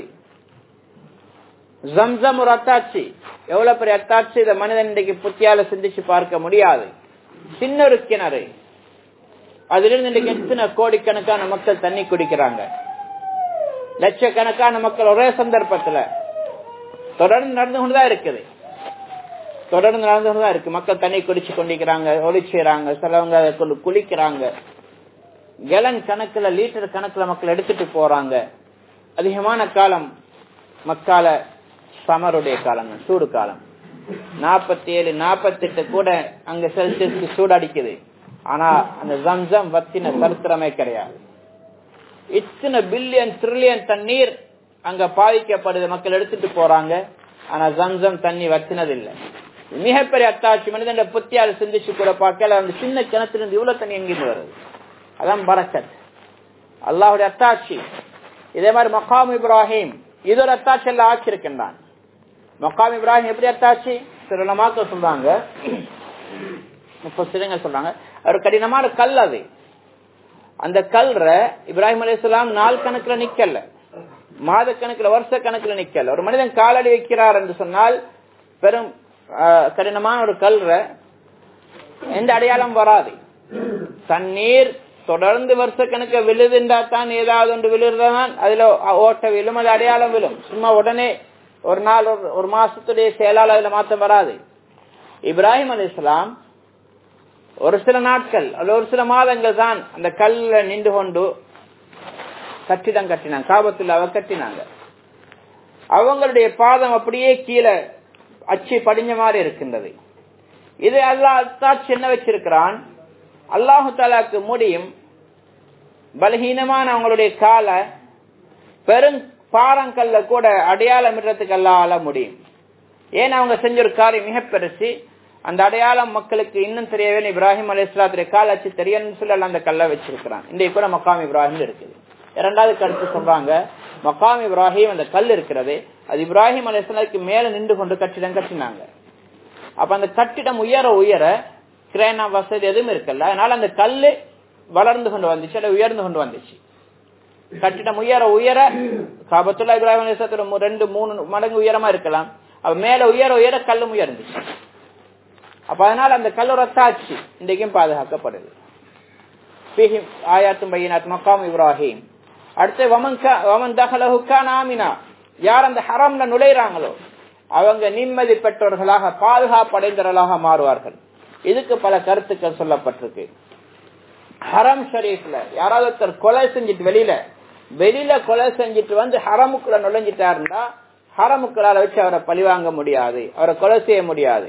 ஜம்சம் ஒரு அத்தாட்சி. எவ்வளவு பெரிய அத்தாட்சி! இதை மனிதன் இன்றைக்கு புத்தியால சிந்திச்சு பார்க்க முடியாது. சின்ன ஒரு கிணறு, அதிலிருந்து இன்றைக்கு எத்தனை கோடிக்கணக்கான மக்கள் தண்ணி குடிக்கிறாங்க. லட்சக்கணக்கான மக்கள் ஒரே சந்தர்ப்பத்துல தொடர்ந்து நடந்து கொண்டுதான் இருக்குது, தொடர்ந்து நடந்து கொண்டுதான் இருக்கு. மக்கள் தண்ணி குடிச்சு கொண்டிருக்கிறாங்க, ஒளி செய்யறாங்க, சிலவங்க குளிக்கிறாங்க, கலன் கணக்குல லிட்டர் கணக்குல மக்கள் எடுத்துட்டு போறாங்க. அதிகமான காலம் மக்கால சமருடைய காலம், சூடு காலம். நாற்பத்தி ஏழு நாற்பத்தி எட்டு கூட அங்க செல்சியஸ்க்கு சூடு அடிக்குது. ஆனா அந்த ஜம்சம் வத்தின சரித்திரமே கிடையாது. இத்தனை பில்லியன் ட்ரில்லியன் தண்ணீர் அங்க பாதிக்கப்படுது, மக்கள் எடுத்துட்டு போறாங்க. ஆனா ஜம்சம் தண்ணி வத்தினதில்லை. மிகப்பெரிய அத்தாட்சி, மனிதன் புத்தியால் சிந்திச்சு கூட பார்க்கல. அந்த சின்ன கிணத்திலிருந்து இவ்வளவு தண்ணி எங்கிருந்து வருது? அதான் பரக்கத், அல்லாஹுடைய அத்தாட்சி. இதே மாதிரி மகாம் இப்ராஹிம், இது ஒரு அத்தாட்சி எல்லாம் ஆச்சிருக்கின்றான். மகாம் இப்ராஹிம் எப்படி அத்தாட்சி? சில உலமாக்கள் சொல்றாங்க, முஃபஸ்ஸிரீன்கள் சொல்றாங்க, ஒரு கடினமான கல். அது அந்த கல்ற இப்ராஹிம் அலைஹிஸ்ஸலாம் நாள் கணக்குல நிக்கல, மாத கணக்குல, வருஷ கணக்குல நிக்கல. ஒரு மனிதன் காலடி வைக்கிறார் என்று சொன்னால் பெரும் கடினமான ஒரு கல்ற எந்த அடையாளம் வராது. தண்ணீர் தொடர்ந்து வருஷ கணக்க விழுதுண்டா தான் ஏதாவது ஒன்று விழுறதான் அதுல ஓட்ட விழும், அது அடையாளம் விழும். சும்மா உடனே ஒரு நாள் ஒரு மாசத்துடைய செயலால் அதுல மாற்றம் வராது. இப்ராஹிம் அலைஹிஸ்ஸலாம் ஒரு சில நாட்கள் அல்ல ஒரு சில மாதங்கள் தான் அந்த கல்ல நின்று கொண்டு கட்டிடம் கட்டினாங்க, காபத்துல்லாவை கட்டினாங்க. அவங்களுடைய பாதம் அப்படியே கீழே அச்சு படிஞ்ச மாதிரி இருக்கின்றது. இது அல்லாஹ் சின்ன வச்சிருக்கிறான். அல்லாஹு தஆலாக்கு முடியும் பலஹீனமான அவங்களுடைய கால பெரும் பாறங்கல்ல கூட அடையாளம் இடுறதுக்கு அல்லாஹ்வால முடியும். ஏன் அவங்க செஞ்ச ஒரு காரியம் மிக பெருசு. அந்த அடையாளம் மக்களுக்கு இன்னும் தெரியவே இப்ராஹிம் அலைஹிஸ்ஸலாத்துடைய கால் அச்சு தெரியன்னு சொல்லி அந்த கல்லை வச்சிருக்கிறான். இன்றைக்கு கூட மக்காம் இப்ராஹிம் இருக்குது. இரண்டாவது கருத்து சொல்றாங்க, மக்காம் இப்ராஹிம் அந்த கல் இருக்கிறது, அது இப்ராஹிம் அலைஹிஸ்ஸலாத்துக்கு மேல நின்று கொண்டு கட்டிடம் கட்டினாங்க. அப்ப அந்த கட்டிடம் உயர உயர கிரேனா வசதி எதுவும் இருக்கல, அதனால அந்த கல்லு வளர்ந்து கொண்டு வந்துச்சு, அதை உயர்ந்து கொண்டு வந்துச்சு. கட்டிடம் உயர உயர காபத்துல்லா இப்ராஹிம் அலைஹிஸ்ஸலாத்து ரெண்டு மூணு மடங்கு உயரமா இருக்கலாம். அப்ப மேல உயர உயர கல்லும் உயர்ந்துச்சு. அப்ப அதனால அந்த கல் ஒரு அத்தாட்சி இன்றைக்கும் பாதுகாக்கப்படுது. ஆயாத்தும் பையினாத் மக்காம் இப்ராஹிம். அடுத்து வமன் தஹலஹு கான ஆமினா, யார் அந்த ஹரம்ல நுழைறாங்களோ அவங்க நிம்மதி பெற்றவர்களாக பாதுகாப்படைந்தவர்களாக மாறுவார்கள். இதுக்கு பல கருத்துக்கள் சொல்லப்பட்டிருக்கு. ஹரம் ஷரீஃப்ல யாராவது ஒருத்தர் கொலை செஞ்சுட்டு வெளியில வெளியில கொலை செஞ்சுட்டு வந்து ஹரமுக்குள்ள நுழைஞ்சிட்டாருன்னா ஹரமுக்களால வச்சு அவரை பழிவாங்க முடியாது, அவரை கொலை செய்ய முடியாது.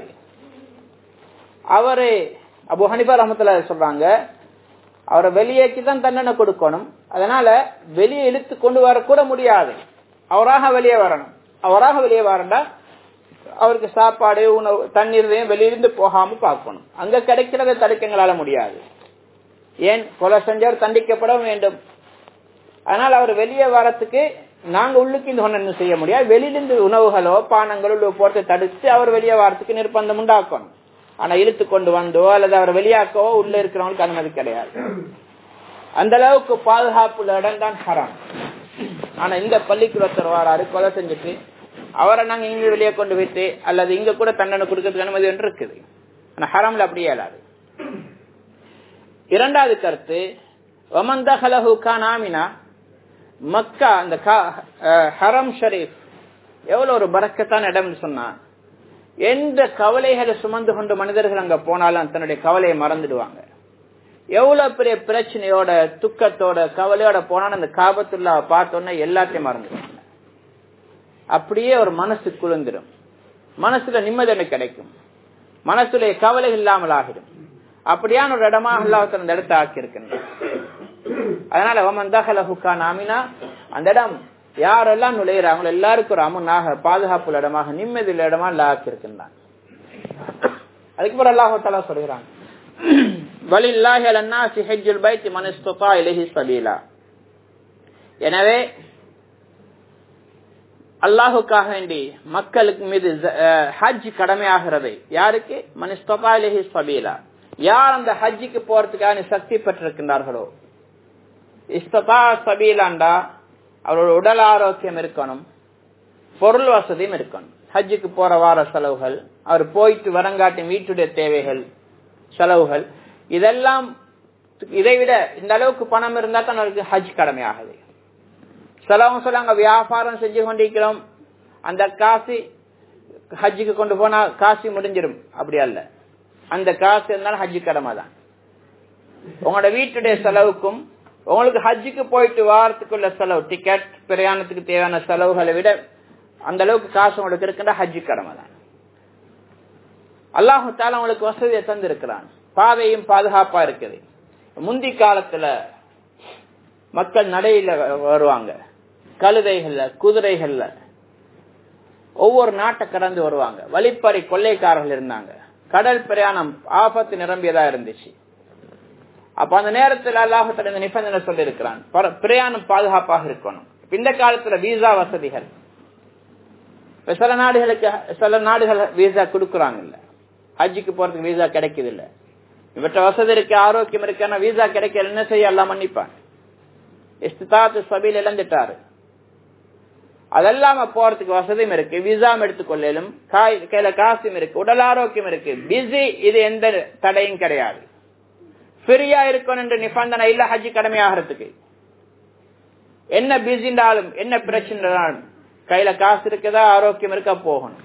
அவரு அபு ஹனீஃபா ரஹ்மத்துல்லாஹி சொல்றாங்க, அவரை வெளியேக்கி தான் தண்டனை கொடுக்கணும். அதனால வெளியே இழுத்து கொண்டு வரக்கூட முடியாது, அவராக வெளியே வரணும். அவராக வெளியே வரண்டா அவருக்கு சாப்பாடு உணவு தண்ணீரையும் வெளியிருந்து போகாம பார்க்கணும். அங்க கிடைக்கிறத தடுக்கங்களால முடியாது. ஏன் கொலை செஞ்சவர் தண்டிக்கப்பட வேண்டும். அதனால அவர் வெளியே வரத்துக்கு நாங்க உள்ளுக்கு இந்த ஒண்ணு செய்ய முடியாது. வெளியிலிருந்து உணவுகளோ பானங்களோ போட்டு தடுத்து அவர் வெளியே வரத்துக்கு நிர்பந்தம் உண்டாக்கணும். ஆனா இழுத்து கொண்டு வந்தோ அல்லது அவர் வெளியாக்கவோ உள்ள இருக்கிறவங்களுக்கு அனுமதி கிடையாது. அந்த அளவுக்கு பாதுகாப்புள்ள இடம் தான் ஹரம். ஆனா இந்த பள்ளிக்குள்ள ஒருத்தர் வராரு கொலை செஞ்சுட்டு அவரை நாங்க இங்க வெளியே கொண்டு விட்டு அல்லது இங்க கூட தண்டனை கொடுக்கறதுக்கு அனுமதி ஒன்று இருக்குது. ஆனா ஹரம்ல அப்படியே இயலாது. இரண்டாவது கருத்து, வமன் தஹலஹு கான ஆமினா, மக்கா அந்த ஹரம் ஷரீஃப் எவ்வளவு ஒரு பரக்கத்தான இடம்னு சொன்னா, எந்த கவலைகளை சுமந்து கொண்டு மனிதர்கள் அங்க போனாலும் தன்னுடைய கவலையை மறந்துடுவாங்க. எவ்வளவு பெரிய பிரச்சனையோட துக்கத்தோட கவலையோட போனாலும் அந்த காபத்துல்லா பார்த்தோன்னா எல்லாத்தையும் மறந்துடுவாங்க. அப்படியே ஒரு மனசு குளிர்ந்துடும், மனசுல நிம்மதி கிடைக்கும், மனசுல கவலை இல்லாமல் ஆகிடும். அப்படியான ஒரு இடமாக அல்லாஹ் அந்த இடத்தை ஆக்கி இருக்கின்றான். அதனால நாமினா அந்த இடம் யாரெல்லாம் நுழையிறாங்களோ எல்லாருக்கும் ஒரு அமனாக பாதுகாப்பு இடமாக நிம்மதியுள்ள இடமா அல்லாஹ் ஆக்கி இருக்கின்றான். அதுக்கு பிறகு அல்லாஹ் தஆலா சொல்கிறான், வலில்லாஹி அலன்னாஸி ஹஜ்ஜுல் பைத்தி மன் இஸ்ததா இலைஹி சபீலா. எனவே அல்லாஹுக்காக வேண்டி மக்களுக்கு மீது ஹஜ் கடமையாகிறது. யாருக்கு? மன் இஸ்ததா இலைஹி சபீலா, யார் அந்த ஹஜ்ஜுக்கு போறதுக்காக சக்தி பெற்றிருக்கின்றார்களோ. இஸ்ததா சபீலாண்டா அவரோட உடல் ஆரோக்கியம் இருக்கணும், பொருள் வசதியும் இருக்கணும். ஹஜ்ஜுக்கு போற வார செலவுகள், அவர் போயிட்டு வரங்காட்டி வீட்டுடைய தேவைகள் செலவுகள், இதெல்லாம் இதைவிட இந்த அளவுக்கு பணம் இருந்தா தான் அவருக்கு ஹஜ் கடமையாகுது. செலவும் சொல்லாங்க, வியாபாரம் செஞ்சு கொண்டிருக்கிறோம், அந்த காசு ஹஜ்ஜுக்கு கொண்டு போனா காசு முடிஞ்சிடும். அப்படி அல்ல, அந்த காசு இருந்தாலும் ஹஜ்ஜு கடமை தான். உங்களோட வீட்டுடைய செலவுக்கும் உங்களுக்கு ஹஜ்ஜுக்கு போயிட்டு வாரத்துக்குள்ள செலவு, டிக்கெட் பிரயாணத்துக்கு தேவையான செலவுகளை விட அந்த அளவுக்கு காசு உங்களுக்கு இருக்கின்ற ஹஜ்ஜு கடமை தான். அல்லாஹு தஆலா உங்களுக்கு வசதியை தந்திருக்கிறான், பாதையும் பாதுகாப்பா இருக்குது. முந்தி காலத்துல மக்கள் நடையில வருவாங்க, கழுதைகள்ல குதிரைகள்ல ஒவ்வொரு நாட்டை கடந்து வருவாங்க. வழிப்பறி கொள்ளைக்காரர்கள் இருந்தாங்க, கடல் பிரயாணம் ஆபத்து நிரம்பியதா இருந்துச்சு. அப்ப அந்த நேரத்தில் அல்லாஹ் தஆலா இந்த நிபந்தனை சொல்லி இருக்கிறான், பிரயாணம் பாதுகாப்பாக இருக்கணும். இந்த காலத்துல வீசா வசதிகள், சில நாடுகளுக்கு சில நாடுகள் வீசா கொடுக்குறாங்க, இல்ல ஹஜ்ஜுக்கு போறதுக்கு வீசா கிடைக்குது இல்ல. இவற்ற வசதி இருக்கு, ஆரோக்கியம் இருக்கு, ஆனா வீசா கிடைக்கல, என்ன செய்ய அல்லாஹ் மன்னிப்பான். இஸ்திதாத்து சபீல் இழந்துட்டாரு, அதெல்லாம போறதுக்கு வசதியும் இருக்கு, விசாம் எடுத்துக்கொள்ளும், கையில காசும் இருக்கு, உடல் ஆரோக்கியம் இருக்கு, பிஸி, இது எந்த தடையும் கிடையாது. ஃப்ரீயா இருக்கணும் என்று நிபந்தனை இல்ல ஹஜ் கடமையாகிறதுக்கு. என்ன பிஸிண்டாலும் என்ன பிரச்சனைனாலும் கையில காசு இருக்குதா, ஆரோக்கியம் இருக்கா, போகணும்.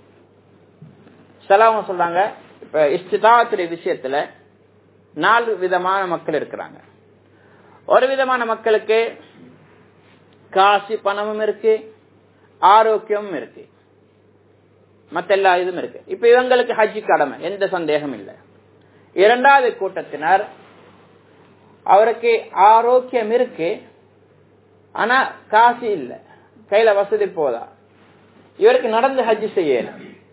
செலவு சொல்றாங்க. இப்ப இஸ்திதாத்துடைய விஷயத்துல நாலு விதமான மக்கள் இருக்கிறாங்க. ஒரு விதமான மக்களுக்கு காசு பணமும் இருக்கு, ஆரோக்கியமும் இருக்கு, மத்த எல்லா இதுவும் இருக்கு. இப்ப இவங்களுக்கு ஹஜ் கடமை, எந்த சந்தேகம் இல்லை. இரண்டாவது கூட்டத்தினர், அவருக்கு ஆரோக்கியம் இருக்கு, ஆனா காசு இல்ல, கையில வசதி போதா, இவருக்கு நடந்து ஹஜ் செய்யல,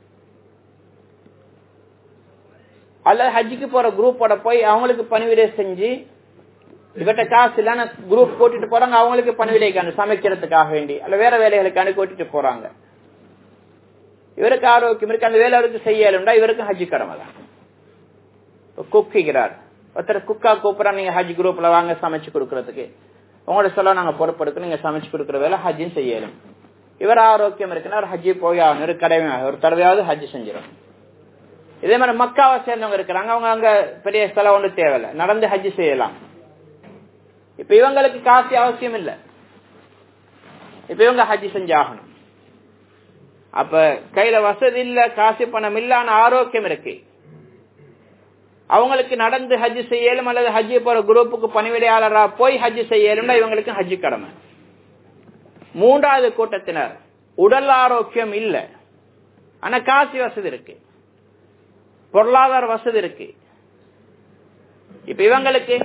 அல்லது ஹஜ்ஜுக்கு போற குரூப்போட போய் அவங்களுக்கு பணிவிடை செஞ்சு, இவர்கிட்ட காசு இல்ல குரூப் கூட்டிட்டு போறாங்க, அவங்களுக்கு பணிவிடைக்கான சமைக்கிறதுக்காக வேண்டி அல்ல வேற வேலைகளுக்கான கூட்டிட்டு போறாங்க. இவருக்கு ஆரோக்கியம் இருக்கு, அந்த வேலை அவருக்கு செய்யலும்டா, இவருக்கு ஹஜ் கடமை தான். குக்குகிறார் ஒருத்தர், குக்கா கூப்பிடா, நீங்க ஹஜ் குரூப்ல வாங்க சமைச்சு கொடுக்கறதுக்கு, உங்களோட சொல்ல நாங்க பொறுப்படுக்க, நீங்க சமைச்சு கொடுக்குற வேலை ஹஜ்ஜும் செய்யலும். இவர் ஆரோக்கியம் இருக்குன்னா ஒரு ஹஜ்ஜி போய் ஆகணும், ஒரு கடமையாக ஒரு தடவையாவது ஹஜ் செஞ்சிடும். இதே மாதிரி மக்காவை சேர்ந்தவங்க இருக்கிறாங்க, அவங்க அங்க பெரிய செலவு ஒன்று தேவையில்லை, நடந்து ஹஜ் செய்யலாம். இப்ப இவங்களுக்கு காசு அவசியம் இல்லை, இப்ப இவங்க ஹஜ் செஞ்சாகணும். அப்ப கையில வசதி இல்ல, காசு பணம் இல்ல, ஆனா ஆரோக்கியம் இருக்கு, அவங்களுக்கு நடந்து ஹஜ் செய்யலும் அல்லது ஹஜ் போற குரூப்புக்கு பணிவிடையாளரா போய் ஹஜ் செய்யலும்னா இவங்களுக்கு ஹஜ் கடமை. மூன்றாவது கூட்டத்தினர் உடல் ஆரோக்கியம் இல்ல, ஆனா காசு வசதி இருக்கு, பொருளாதார வசதி இருக்கு. இப்ப இவங்களுக்கு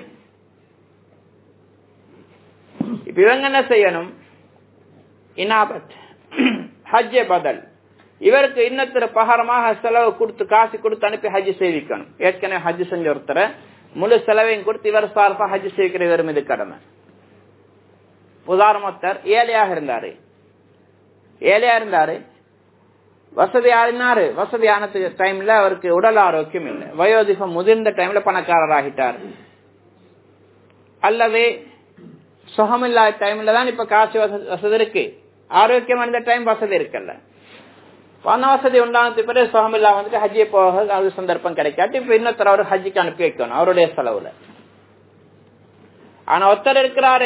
இப்ப இவங்க என்ன செய்யணும்? இனாபத் ஹஜ் பதல், இவருக்கு இன்னொருத்தர பகரமாக செலவு கொடுத்து காசு கொடுத்து அனுப்பி ஹஜ் செய்விக்கணும். ஏற்கனவே ஹஜ் செஞ்ச ஒருத்தர முழு செலவையும் கொடுத்து இவர் சார்பா ஹஜ் செய்விக்கிற இவர் மீது கடமை. உதாரணத்தர் ஏழையாக இருந்தாரு, ஏழையா இருந்தாரு, வசதியா இருந்தாரு, வசதியான டைம்ல அவருக்கு உடல் ஆரோக்கியம் இல்லை, வயோதிகம் முதிர்ந்த டைம்ல பணக்காரர் ஆகிட்டார், அல்லது சுகமில்லாத டைம்ல தான் இப்ப காசு வசதி இருக்கு, ஆரோக்கியம் அந்த டைம் வசதி இருக்குல்ல, பண வசதி உண்டானது பிறகு சுகமில்லா வந்துட்டு ஹஜ்ஜி போக அது சந்தர்ப்பம் கிடைக்காட்டி இப்ப இன்னொருத்தர் அவர் ஹஜ்ஜிக்கு அனுப்பி வைக்கணும் அவருடைய செலவுல. ஆனா ஒருத்தர் இருக்கிறாரு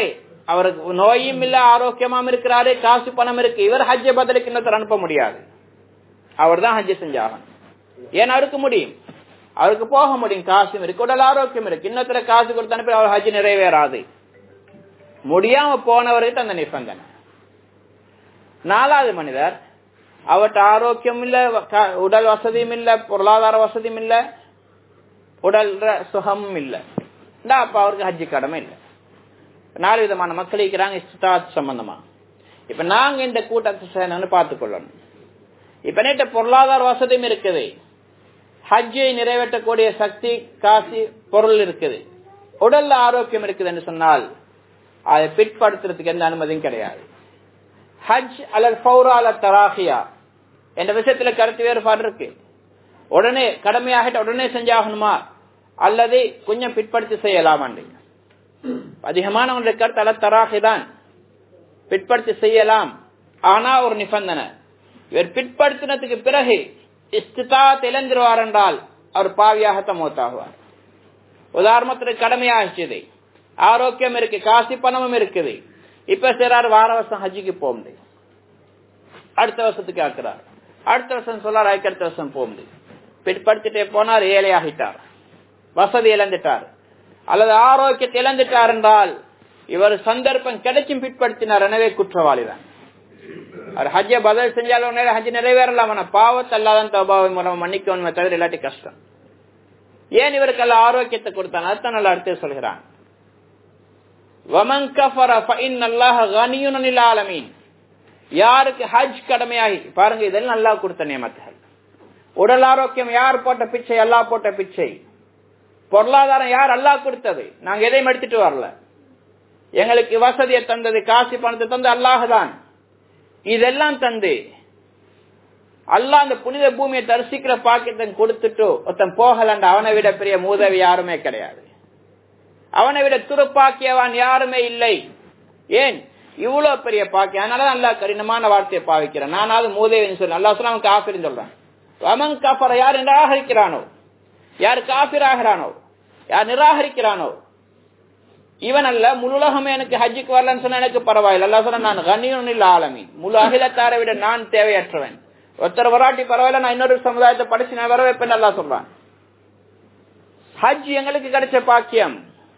அவருக்கு நோயும் இல்ல, ஆரோக்கியமாவும் இருக்கிறாரு, காசு பணம் இருக்கு, இவர் ஹஜ்ஜ பதிலுக்கு இன்னொருத்தர் அனுப்ப முடியாது. அவர் தான் ஹஜ்ஜ செஞ்சாகணும். ஏன் அவருக்கு முடியும், அவருக்கு போக முடியும், காசும் இருக்கு, உடல் ஆரோக்கியம் இருக்கு. இன்னொருத்தர காசு கொடுத்து அனுப்பி அவர் ஹஜ் நிறைவேறாது. முடியாம போனவருக்கு அந்த நிபந்தனை. நாலாவது மனிதர், அவர்கிட்ட ஆரோக்கியம் இல்ல, உடல் வசதியும் இல்ல, பொருளாதார வசதியும் இல்ல, உடல் சுகமும் இல்ல, அப்ப அவருக்கு ஹஜ்ஜி கடமை இல்லை. நாலு விதமான மக்கள் இருக்கிறாங்க இஸ்திதாத் சம்பந்தமா. இப்ப நாங்க இந்த கூட்டத்தை சேர்ந்து பார்த்துக் கொள்ளணும். இப்ப நேற்று பொருளாதார வசதியும் இருக்குது, ஹஜ்ஜை நிறைவேற்றக்கூடிய சக்தி, காசி, பொருள் இருக்குது, உடல்ல ஆரோக்கியம் இருக்குது என்று சொன்னால் அதை பிற்படுத்துறதுக்கு எந்த அனுமதியும் கிடையாது. ஹஜ் அல்லது ஃபௌரா அல்லது தராஹியா என்ற விஷயத்துல கருத்து வேறுபாடு இருக்கு. உடனே கடமையாகிட்ட உடனே செஞ்சாகணுமா அல்லது கொஞ்சம் பிற்படுத்தி செய்யலாமா? அதிகமானவங்களுடைய கருத்து அல்ல தராஹி தான், பிற்படுத்தி செய்யலாம். ஆனா ஒரு நிபந்தனை, இவர் பிற்படுத்தினதுக்கு பிறகு இஸ்திதாத் இழந்துருவார் என்றால் அவர் பாவியாகத்தான் மௌத்தாகுவார். உதாரணத்துக்கு கடமையாகிச்சது, ஆரோக்கியம் இருக்கு, காசி பணமும் இருக்குது, இப்ப சிறார் வார வருஷம் ஹஜ்ஜிக்கு போக முடியும், அடுத்த வருஷத்துக்கு ஆக்குறார், அடுத்த வருஷம் சொல்லார், அடுத்த வருஷம் போக முடியும். பிற்படுத்திட்டே போனார், ஏழையாகிட்டார், வசதி இழந்துட்டார் அல்லது ஆரோக்கியத்தை இழந்துட்டார் என்றால் இவர் சந்தர்ப்பம் கிடைச்சும் பிற்படுத்தினார், எனவே குற்றவாளி தான். அவர் ஹஜ்ஜ பதில் செஞ்சாலும் ஹஜ் நிறைவேறலாம், ஆனா பாவத்தை அல்லாதான் தௌபாவை மூலம் மன்னிக்கணுமே தவிர இல்லாட்டி கஷ்டம். ஏன் இவருக்கு எல்லாம் ஆரோக்கியத்தை கொடுத்தான்? அதான் நல்லா அடுத்து சொல்கிறான், யாருக்கு ஹஜ் கடமையாகி பாருங்க, இதெல்லாம் நல்லா கொடுத்த நியமத்துகள். உடல் ஆரோக்கியம் யார் போட்ட பிச்சை? அல்லாஹ் போட்ட பிச்சை. பொருளாதாரம் யார்? அல்லாஹ் கொடுத்தது, நாங்க எதையும் எடுத்துட்டு வரல. எங்களுக்கு வசதியை தந்தது, காசு பணத்தை தந்து அல்லாஹ் தான். இதெல்லாம் தந்து அல்லாஹ் அந்த புனித பூமியை தரிசிக்கிற பாக்கியத்தை கொடுத்துட்டு ஒருத்தன் போகலண்ட அவனை விட பெரிய மூதவி யாருமே கிடையாது, அவனை விட துருப்பாக்கியவான் யாருமே இல்லை. ஏன் இவ்வளவு பெரிய பாக்கியம்? அதனாலதான் அல்லாஹ் கடினமான வார்த்தையை பாவிக்கிறான். நானாவது மூதேவின்னு சொல்லி அல்லாஹ் சொல்ல அவன் காஃபிர்னு சொல்றான். அவன் காஃபர் யார் நிராகரிக்கிறானோ, யார் காஃபிர் ஆகிறானோ, யார் நிராகரிக்கிறானோ இவன் அல்ல. முழு உலகமே எனக்கு ஹஜ்ஜுக்கு வரலன்னு சொன்னா எனக்கு பரவாயில்லை. அல்லாஹ் சொன்னா நான் கனியுன் இல்ல ஆலமீன், முழு அகிலத்தாரை விட நான் தேவையற்றவன். ஒருத்தர் வராட்டி பரவாயில்ல, நான் இன்னொரு சமுதாயத்தை படிச்சு நான் வர வைப்பேன் அல்லாஹ் சொல்றான். ஹஜ் எங்களுக்கு கிடைச்ச பாக்கியம்.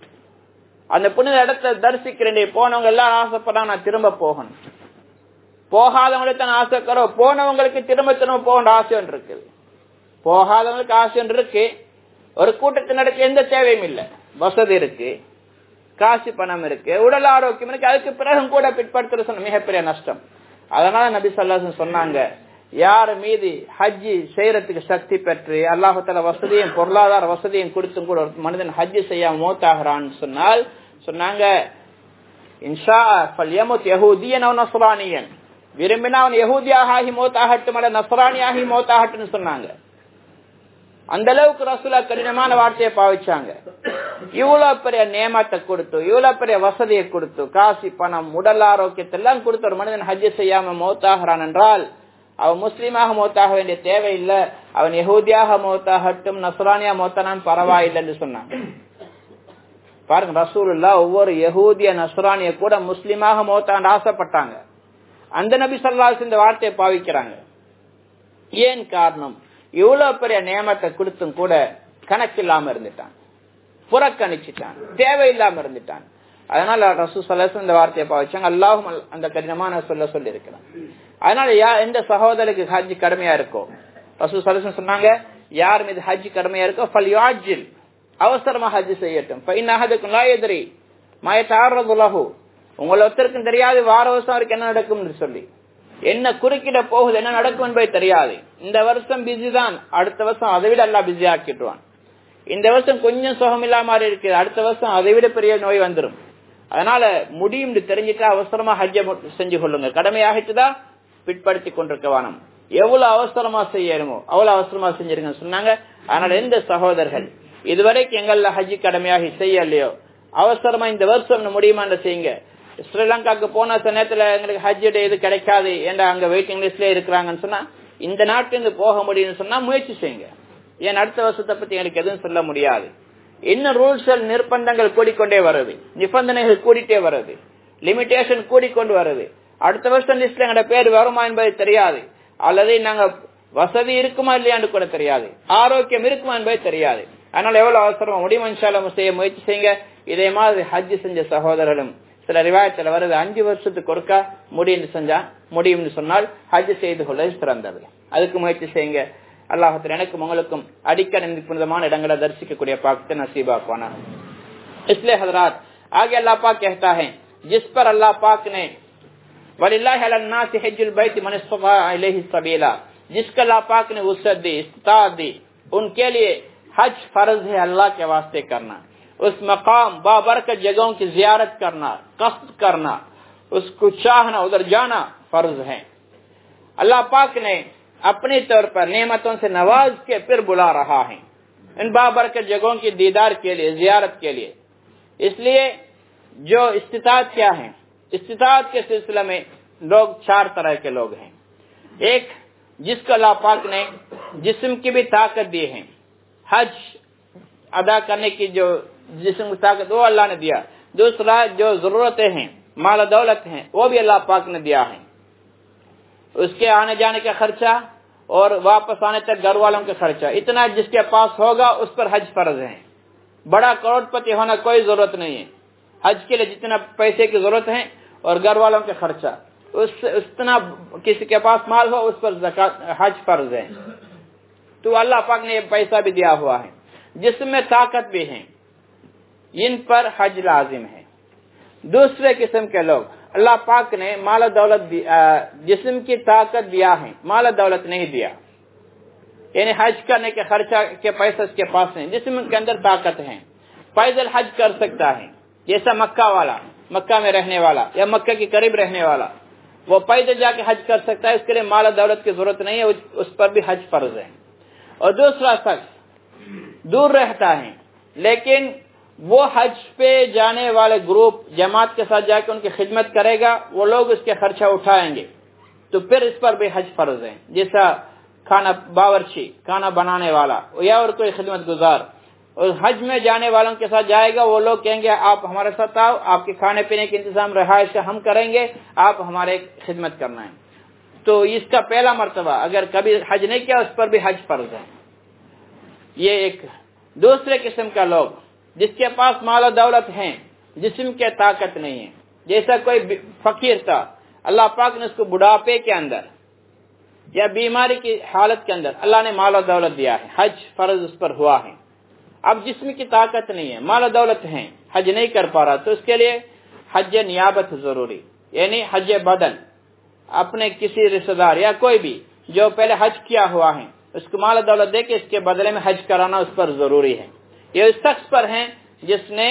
அந்த புனித இடத்தை தரிசிக்கிறேன், போனவங்க எல்லாம் ஆசைப்படாம நான் திரும்ப போகணும். போகாதவங்களுக்கு தான் ஆசைக்கிறோம், போனவங்களுக்கு திரும்ப திரும்ப போகணும் ஆசை ஒன்று இருக்குது. போகாதவங்களுக்கு ஆசை ஒன்று இருக்கு. ஒரு கூட்டத்தினருக்கு எந்த தேவையும் இல்லை, வசதி இருக்கு, காசு பணம் இருக்கு, உடல் ஆரோக்கியம் இருக்கு, அதுக்கு பிறகு கூட பிற்படுத்துற சொன்ன மிகப்பெரிய நஷ்டம். அதனால நபி ஸல்லல்லாஹு அலைஹி வஸல்லம் சொன்னாங்க, யார் மீது ஹஜ்ஜி செய்யறதுக்கு சக்தி பெற்று அல்லாஹ் தஆலா வசதியும் பொருளாதார வசதியும் கொடுத்தும் கூட ஒரு மனிதன் ஹஜ்ஜி செய்யாம மௌத்தாகிறான்னு சொன்னால் சொன்னாங்க, இன்ஷா ஃபல்யமுத் யஹூதியன் அவ் நஸ்ரானியன், விரும்பினா அவன் யஹூதியாக ஆகி மௌத்தாகட்டும் அல்ல நஸ்ரானியாகி மௌத்தாகட்டும்னு சொன்னாங்க. அந்த அளவுக்கு ரசூலா கடினமான வார்த்தையை பாவிச்சாங்க. இவ்வளவு பெரிய நியமத்தை கொடுத்து, இவ்வளவு பெரிய வசதியை கொடுத்து, காசி பணம் உடல் ஆரோக்கியத்தை எல்லாம் கொடுத்து ஒரு மனிதன் ஹஜ்ஜி செய்யாம மௌத்தாகிறான் என்றால் அவன் முஸ்லீமாக மௌத்தாக வேண்டிய தேவையில்லை, அவன் யஹூதியாக மௌத்தாகட்டும் நஸ்ரானியா மௌத்தானான் பரவாயில்லை என்று சொன்னாங்க. பாருங்க, ரசூலுல்லாஹ் ஒவ்வொரு யஹூதிய நஸ்ரானிய கூட முஸ்லீமாக மௌத்தான் ஆசைப்பட்டாங்க. அந்த நபி ஸல்லல்லாஹு அலைஹி வஸல்லம் இந்த வார்த்தையை பாவிக்கிறாங்க. ஏன் காரணம்? இவ்வளவு பெரிய நியமத்தை கொடுத்தும் கூட கணக்கில்லாம இருந்துட்டான், புறக்கணிச்சுட்டான், தேவையில்லாம இருந்துட்டான். அதனால ரசூல் ஸல்லல்லாஹு அலைஹி வஸல்லம் இந்த வார்த்தையை பாவிச்சாங்க. அல்லாஹ்வும் அந்த கடினமான சொல்ல சொல்லி இருக்கிறான். அதனால எந்த சகோதரருக்கு ஹஜ் கடமையா இருக்கோ ரசூல் ஸல்லல்லாஹு அலைஹி வஸல்லம் சொன்னாங்க, யார் மீது ஹஜ் கடமையா இருக்கோ ஃபல்யுஅஜ்ஜில், அவசரமா ஹஜ் செய்யட்டும். ஃபஇன் அஹதுக்கும் லா யத்ரி மா யதஅர்ரது லஹு, உங்களை ஒருத்தருக்கும் தெரியாது வார வருஷம் அவருக்கு என்ன நடக்கும்னு சொல்லி, என்ன குறுக்கிட போகுது, என்ன நடக்கும் என்பது தெரியாது. இந்த வருஷம் பிஸி தான், அடுத்த வருஷம் அதை விட எல்லாம் பிஸி ஆக்கிட்டுவான். இந்த வருஷம் கொஞ்சம் சுகம் இல்லாம இருக்கு, அடுத்த வருஷம் அதை விட பெரிய நோய் வந்துடும். அதனால முடியும் தெரிஞ்சுட்டா அவசரமா ஹஜ்ஜை செஞ்சு கொள்ளுங்க. கடமையாகிட்டுதான் பிற்படுத்தி கொண்டிருக்க வேணும். எவ்வளவு அவசரமா செய்யணுமோ அவ்வளவு அவசரமா செஞ்சிருங்கன்னு சொன்னாங்க. அதனால எந்த சகோதரர்கள் இதுவரைக்கும் எங்கள்ல ஹஜ்ஜி கடமையாகி செய்யலையோ அவசரமா இந்த வருஷம் முடியுமான்னு செய்யுங்க. ஸ்ரீலங்காக்கு போன நேரத்துல எங்களுக்கு ஹஜ் இது கிடைக்காது ஏன்னா அங்க வெயிட்டிங் லிஸ்ட்ல இருக்கிறாங்கன்னு சொன்னா இந்த நாட்டிலிருந்து போக முடியும்னு சொன்னா முயற்சி செய்யுங்க. ஏன் அடுத்த வருஷத்தை பத்தி எனக்கு எதுவும் சொல்ல முடியாது. இன்னும் ரூல்ஸ் நிர்பந்தங்கள் கூடிக்கொண்டே வருது, நிபந்தனைகள் கூடிட்டே வருது. லிமிடேஷன் கூடிக்கொண்டு வருது. அடுத்த வருஷம் லிஸ்ட்ல எங்களோட பேர் வருமா என்பது தெரியாது, அல்லது நாங்க வசதி இருக்குமா இல்லையான்னு கூட தெரியாது, ஆரோக்கியம் இருக்குமா என்பது தெரியாது. அதனால எவ்வளவு அவசரமா முடியும் இன்ஷா அல்லாஹ் செய்ய முயற்சி செய்யுங்க. இதே மாதிரி ஹஜ் செஞ்ச சகோதரர்களும் சில ரிவாயத்துல வருது, அஞ்சு வருஷத்துக்கு ஒருக்கா முடியும் செஞ்சா முடியும்னு சொன்னால் ஹஜ் செய்து கொள்ள சிறந்தது. அதுக்கு முயற்சி செய்யுங்க. அல்லாஹ் எனக்கும் உங்களுக்கும் அடிக்கடி புனிதமான இடங்களை தரிசிக்கக்கூடிய பாக்கத்தை नसीबाकवाना। इसलिए हजरात आगे अल्लाह पाक कहता है, जिस पर अल्लाह पाक ने वलिल्लाहि अलन्नासि हज्जुल बैत मन इस्तताअ इलैहि सबीला, जिसका अल्लाह पाक ने वसअत दी, इस्तिताअत दी, उनके लिए हज फर्ज है अल्लाह के वास्ते करना। उस मकाम बाबरकत जगहों की जियारत करना, कस्द करना, उसको चाहना, उधर जाना फर्ज है। अल्लाह पाक ने अपने तौर पर नेमतों से नवाज के फिर बुला रहा है इन बाबरकत जगहों की दीदार के लिए, जियारत के लिए। इसलिए जो इस्तिताअत क्या है, इस्तिताअत के सिलसिले में लोग चार तरह के लोग हैं। एक, जिसको अल्लाह पाक ने जिस्म की भी ताकत दी है, हज अदा करने की जो जिस्म की ताकत वो अल्लाह ने दिया। दूसरा, जो जरूरतें हैं, माल दौलत हैं, वो भी अल्लाह पाक ने दिया है, उसके आने जाने का खर्चा और वापस आने तक घर वालों का खर्चा, इतना जिसके पास होगा उस पर हज फर्ज है। बड़ा करोड़पति होना कोई जरूरत नहीं है, हज के लिए जितना पैसे की जरूरत है और घर वालों का खर्चा, उस उतना किसी के पास माल हो उस पर ज़कात हज फर्ज है। तो अल्लाह पाक ने पैसा भी दिया हुआ है, जिसमें ताकत भी है, इन पर हज लाजिम है। दूसरे किस्म के लोग, अल्लाह पाक ने माल दौलत जिस्म की ताकत दिया है, माल दौलत नहीं दिया, यानी हज करने के खर्चा के पैसे उसके पास नहीं, जिस्म के अंदर ताकत है, पैदल हज कर सकता है। जैसा मक्का वाला, मक्का में रहने वाला या मक्का के करीब रहने वाला, वो पैदल जाके हज कर सकता है, उसके लिए माल दौलत की जरूरत नहीं है, उस पर भी हज फर्ज है। और दूसरा शख्स दूर रहता है, लेकिन वो हज पे जाने वाले ग्रुप जमात के साथ जाकर उनकी खिदमत करेगा, वो लोग उसके खर्चा उठाएंगे, तो फिर इस पर भी हज फर्ज है। जैसा खाना बावर्ची, खाना बनाने वाला या और कोई खिदमत गुजार, और हज में जाने वालों के साथ जाएगा, वो लोग कहेंगे आप हमारे साथ आओ, आपके खाने पीने के इंतजाम रहायश का हम करेंगे, आप हमारे खिदमत करना है। तो इसका पहला मर्तबा अगर कभी हज नहीं किया उस पर भी हज फर्ज है। ये एक। दूसरे किस्म का लोग, जिसके पास माल दौलत है, जिस्म के ताकत नहीं है, जैसा कोई फकीर था, अल्लाह पाक ने उसको बुढ़ापे के अंदर या बीमारी की हालत के अंदर अल्लाह ने माल दौलत दिया है, हज फर्ज उस पर हुआ है। अब जिस्म की ताकत नहीं है, माल दौलत है, हज नहीं कर पा रहा, तो उसके लिए हज नियाबत जरूरी, यानी हज बदल, अपने किसी रिश्तेदार या कोई भी जो पहले हज किया हुआ है उसको माल दौलत दे के इसके बदले में हज कराना उस पर जरूरी है। ये उस शख्स पर है जिसने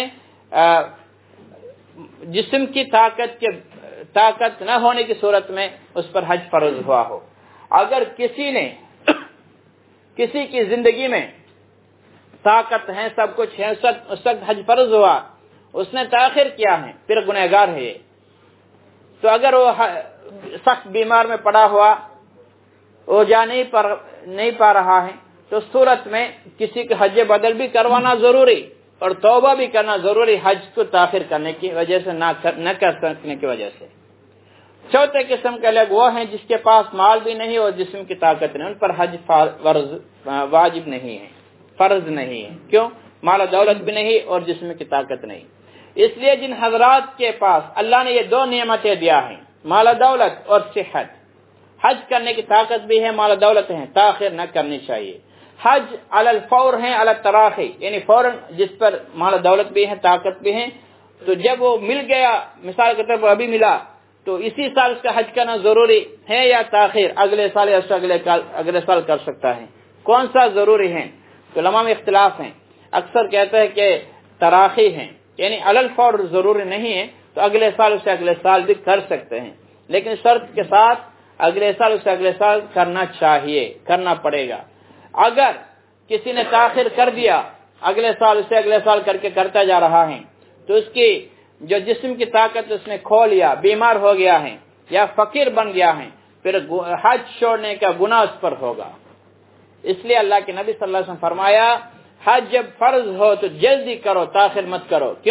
जिस्म की ताकत के ताकत न होने की सूरत में उस पर हज फर्ज हुआ हो। अगर किसी ने किसी की जिंदगी में ताकत है, सब कुछ है, उस वक्त हज फर्ज हुआ, उसने ताखिर किया है, फिर गुनहगार है ये। तो अगर वो शख्स बीमार में पड़ा हुआ, वो जा नहीं पर नहीं पा रहा है, तो सूरत में किसी का हज बदल भी करवाना जरूरी और तौबा भी करना जरूरी, हज को ताखिर करने की वजह से, ना कर, न कर सकने की वजह से। चौथे किस्म के लोग वो हैं जिसके पास माल भी नहीं और जिस्म की ताकत नहीं, उन पर हज फर्ज वाजिब नहीं है, फर्ज नहीं है। क्यों? माल दौलत भी नहीं और जिस्म की ताकत नहीं। इसलिए जिन हजरात के पास अल्लाह ने ये दो नियमतें दिया है, माल दौलत और सेहत, हज करने की ताकत भी है, माल दौलत है, ताखिर न करनी चाहिए। हज अलल फौर है, अलल तराखी, यानी फौरन, जिस पर माल दौलत भी है, ताकत भी है, तो जब वो मिल गया, मिसाल के तौर पर अभी मिला, तो इसी साल उसका हज करना जरूरी है या ताखिर अगले साल या अगले अगले साल कर सकता है, कौन सा जरूरी है? तो उलमा में इख्तिलाफ है। अक्सर कहते हैं कि तराखी है, यानी अलल फौर जरूरी नहीं है, तो अगले साल उसे अगले साल भी कर सकते हैं, लेकिन शर्त के साथ अगले साल उसे अगले साल करना चाहिए, करना पड़ेगा। अगर किसी ने ताखिर कर दिया, अगले साल उसे अगले साल करके करता जा रहा है, तो उसकी जो जिस्म की ताकत उसने खो लिया, बीमार हो गया है या फकीर बन गया है, फिर हज छोड़ने का गुनाह उस पर होगा। इसलिए अल्लाह के नबी सल्लल्लाहु अलैहि वसल्लम फरमाया, हज जब फर्ज हो तो जल्दी करो, ताखिर मत करो। क्यों?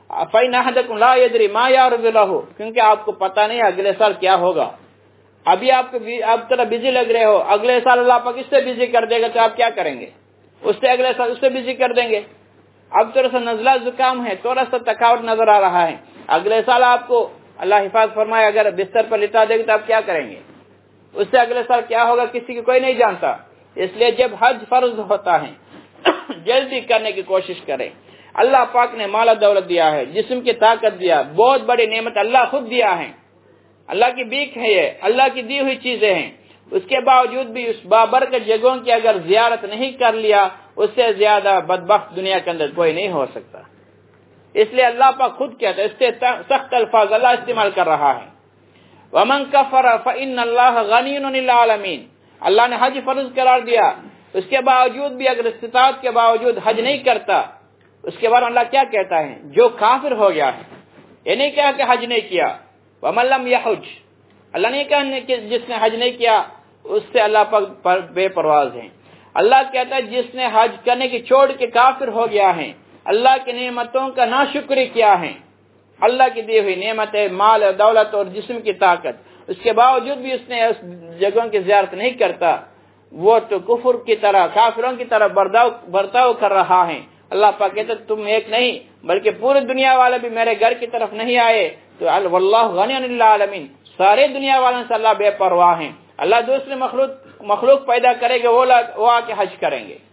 فَإِنَّ أَحَدَكُمْ لَا يَدْرِي مَا يَعْرُضُ لَهُ, کیونکہ آپ کو پتہ نہیں اگلے سال کیا ہوگا. ابھی آپ کو آپ طرح بزی لگ رہے ہو, اگلے سال اللہ پاک اس سے بزی کر دے گا تو آپ کیا کریں گے؟ اس سے اگلے سال اس سے بزی کر دیں گے. اب تھوڑا سا نزلہ زکام ہے, تھوڑا سا تھکاوٹ نظر آ رہا ہے, اگلے سال آپ کو اللہ حفاظ فرمائے اگر بستر پر لٹا دے گا تو آپ کیا کریں گے؟ اس سے اگلے سال کیا ہوگا کسی کو کوئی نہیں جانتا. اس لیے جب حج فرض ہوتا ہے جلدی کرنے کی کوشش کریں. اللہ پاک نے مال دولت دیا ہے, جسم کی طاقت دیا, بہت بڑی نعمت اللہ خود دیا ہے, اللہ کی بیک ہے, یہ اللہ کی دی ہوئی چیزیں ہیں. اس کے باوجود بھی اس بابرکت جگہوں کی اگر زیارت نہیں کر لیا, اس سے زیادہ بدبخت دنیا کے اندر کوئی نہیں ہو سکتا. اس لیے اللہ پاک خود کہتا ہے, اس سے سخت الفاظ اللہ استعمال کر رہا ہے, وَمَنْ كَفَرَ فَإِنَّ اللَّهَ غَنِيٌّ عَنِ الْعَالَمِينَ. اللہ نے حج فرض قرار دیا, اس کے باوجود بھی اگر استطاعت کے باوجود حج نہیں کرتا, اس کے بعد اللہ کیا کہتا ہے؟ جو کافر ہو گیا ہے. یہ نہیں کہا کہ حج نہیں کیا, وَمَنْ لَمْ يَحُجْ, اللہ نے کہا کہ جس نے حج نہیں کیا اس سے اللہ پاک بے پرواز ہیں. اللہ کہتا ہے جس نے حج کرنے کی چھوڑ کے کافر ہو گیا ہے, اللہ کی نعمتوں کا ناشکری کیا ہے, اللہ کی دی ہوئی نعمتیں مال دولت اور جسم کی طاقت, اس کے باوجود بھی اس نے اس جگہوں کی زیارت نہیں کرتا, وہ تو کفر کی طرح کافروں کی طرح برتاؤ کر رہا ہے. اللہ پاک کہتا ہے تم ایک نہیں بلکہ پوری دنیا والے بھی میرے گھر کی طرف نہیں آئے, تو واللہ غنی عن العالمین, سارے دنیا والوں سے اللہ بے پرواہ ہیں. اللہ دوسرے مخلوق مخلوق پیدا کرے گا, وہ وہ آ کے حج کریں گے.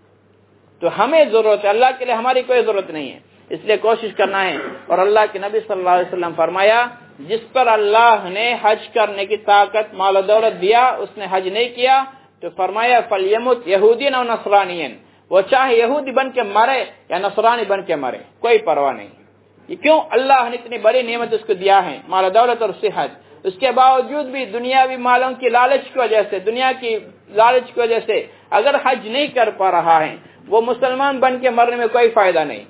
تو ہمیں ضرورت ہے, اللہ کے لیے ہماری کوئی ضرورت نہیں ہے, اس لیے کوشش کرنا ہے. اور اللہ کے نبی صلی اللہ علیہ وسلم فرمایا جس پر اللہ نے حج کرنے کی طاقت مال و دولت دیا اس نے حج نہیں کیا, تو فرمایا فلیمت یہودین او نصرانین, وہ چاہے یہودی بن کے مرے یا نصرانی بن کے مرے, کوئی پرواہ نہیں. یہ کیوں؟ اللہ نے اتنی بڑی نعمت اس کو دیا ہے, مال و دولت اور صحت, اس کے باوجود بھی دنیاوی مالوں کی لالچ کی وجہ سے, دنیا کی لالچ کی وجہ سے اگر حج نہیں کر پا رہا ہے, وہ مسلمان بن کے مرنے میں کوئی فائدہ نہیں.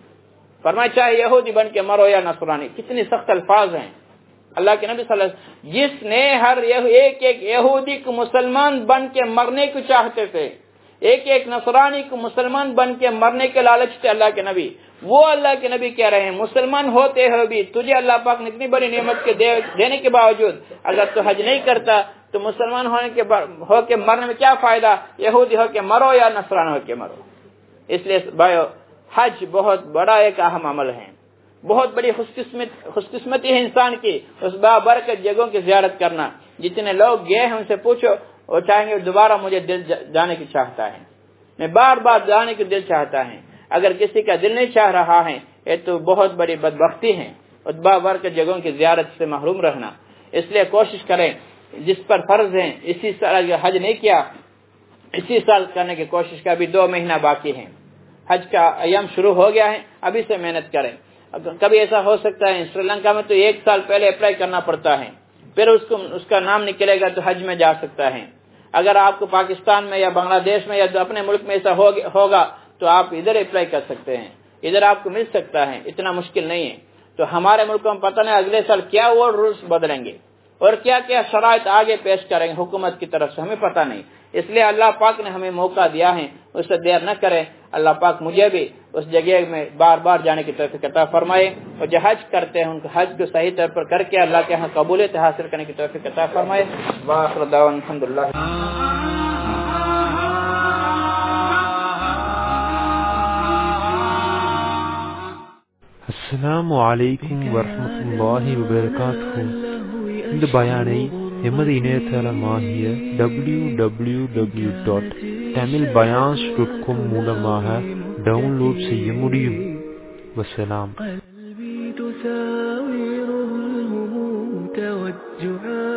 فرمایا چاہے یہودی بن کے مرو یا نصرانی. کتنی سخت الفاظ ہیں اللہ کے نبی صلی اللہ علیہ وسلم, جس نے ہر ایک ایک یہودی کو مسلمان بن کے مرنے کو چاہتے تھے, ایک ایک نصرانی کو مسلمان بن کے مرنے کے لالچ تھے اللہ کے نبی, وہ اللہ کے نبی کہہ رہے ہیں مسلمان ہوتے ہوئے بھی تجھے اللہ پاک نے اتنی بڑی نعمت کے دے, دینے کے باوجود اگر تو حج نہیں کرتا تو مسلمان ہونے کے ہو کے مرنے میں کیا فائدہ, یہودی ہو کے مرو یا نصران ہو کے مرو. اس لیے بھائیو حج بہت بڑا ایک اہم عمل ہے, بہت بڑی خوش قسمت خوش قسمتی ہے انسان کی اس بابرکت جگہوں کی زیارت کرنا. جتنے لوگ گئے ہیں ان سے پوچھو, وہ چاہیں گے دوبارہ مجھے دل جانے کی چاہتا ہے, میں بار بار جانے کی دل چاہتا ہے. اگر کسی کا دل نہیں چاہ رہا ہے یہ تو بہت بڑی بدبختی ہے, اس بابرکت جگہوں کی زیارت سے محروم رہنا. اس لیے کوشش کریں جس پر فرض ہیں اسی سال حج نہیں کیا, اسی سال کرنے کی کوشش کا. ابھی دو مہینہ باقی ہیں, حج کا ایام شروع ہو گیا ہے, ابھی سے محنت کریں. کبھی ایسا ہو سکتا ہے سری لنکا میں تو ایک سال پہلے اپلائی کرنا پڑتا ہے, پھر اس کو اس کا نام نکلے گا تو حج میں جا سکتا ہے. اگر آپ کو پاکستان میں یا بنگلہ دیش میں یا اپنے ملک میں ایسا ہوگا تو آپ ادھر اپلائی کر سکتے ہیں, ادھر آپ کو مل سکتا ہے, اتنا مشکل نہیں ہے. تو ہمارے ملک میں پتہ نہیں اگلے سال کیا وہ رولز بدلیں گے اور کیا کیا شرائط آگے پیش کریں گے حکومت کی طرف سے, ہمیں پتہ نہیں. اس لیے اللہ پاک نے ہمیں موقع دیا ہے, اس سے دیر نہ کریں. اللہ پاک مجھے بھی اس جگہ میں بار بار جانے کی توفیق عطا فرمائے, اور جو حج کرتے ہیں ان کو حج کو صحیح طور پر کر کے اللہ کے ہاں قبولیت حاصل کرنے کی توفیق عطا فرمائے. وآخر دعوانا الحمدللہ. அஸ்ஸலாமு அலைக்கும் வரஹ்மத்துல்லாஹி வபரகாத்துஹு. இந்த பயானை எமது இணையதளமாகிய W W W dot Tamil bayans dot com மூலமாக டவுன்லோட் செய்ய முடியும். வஸ்ஸலாம்.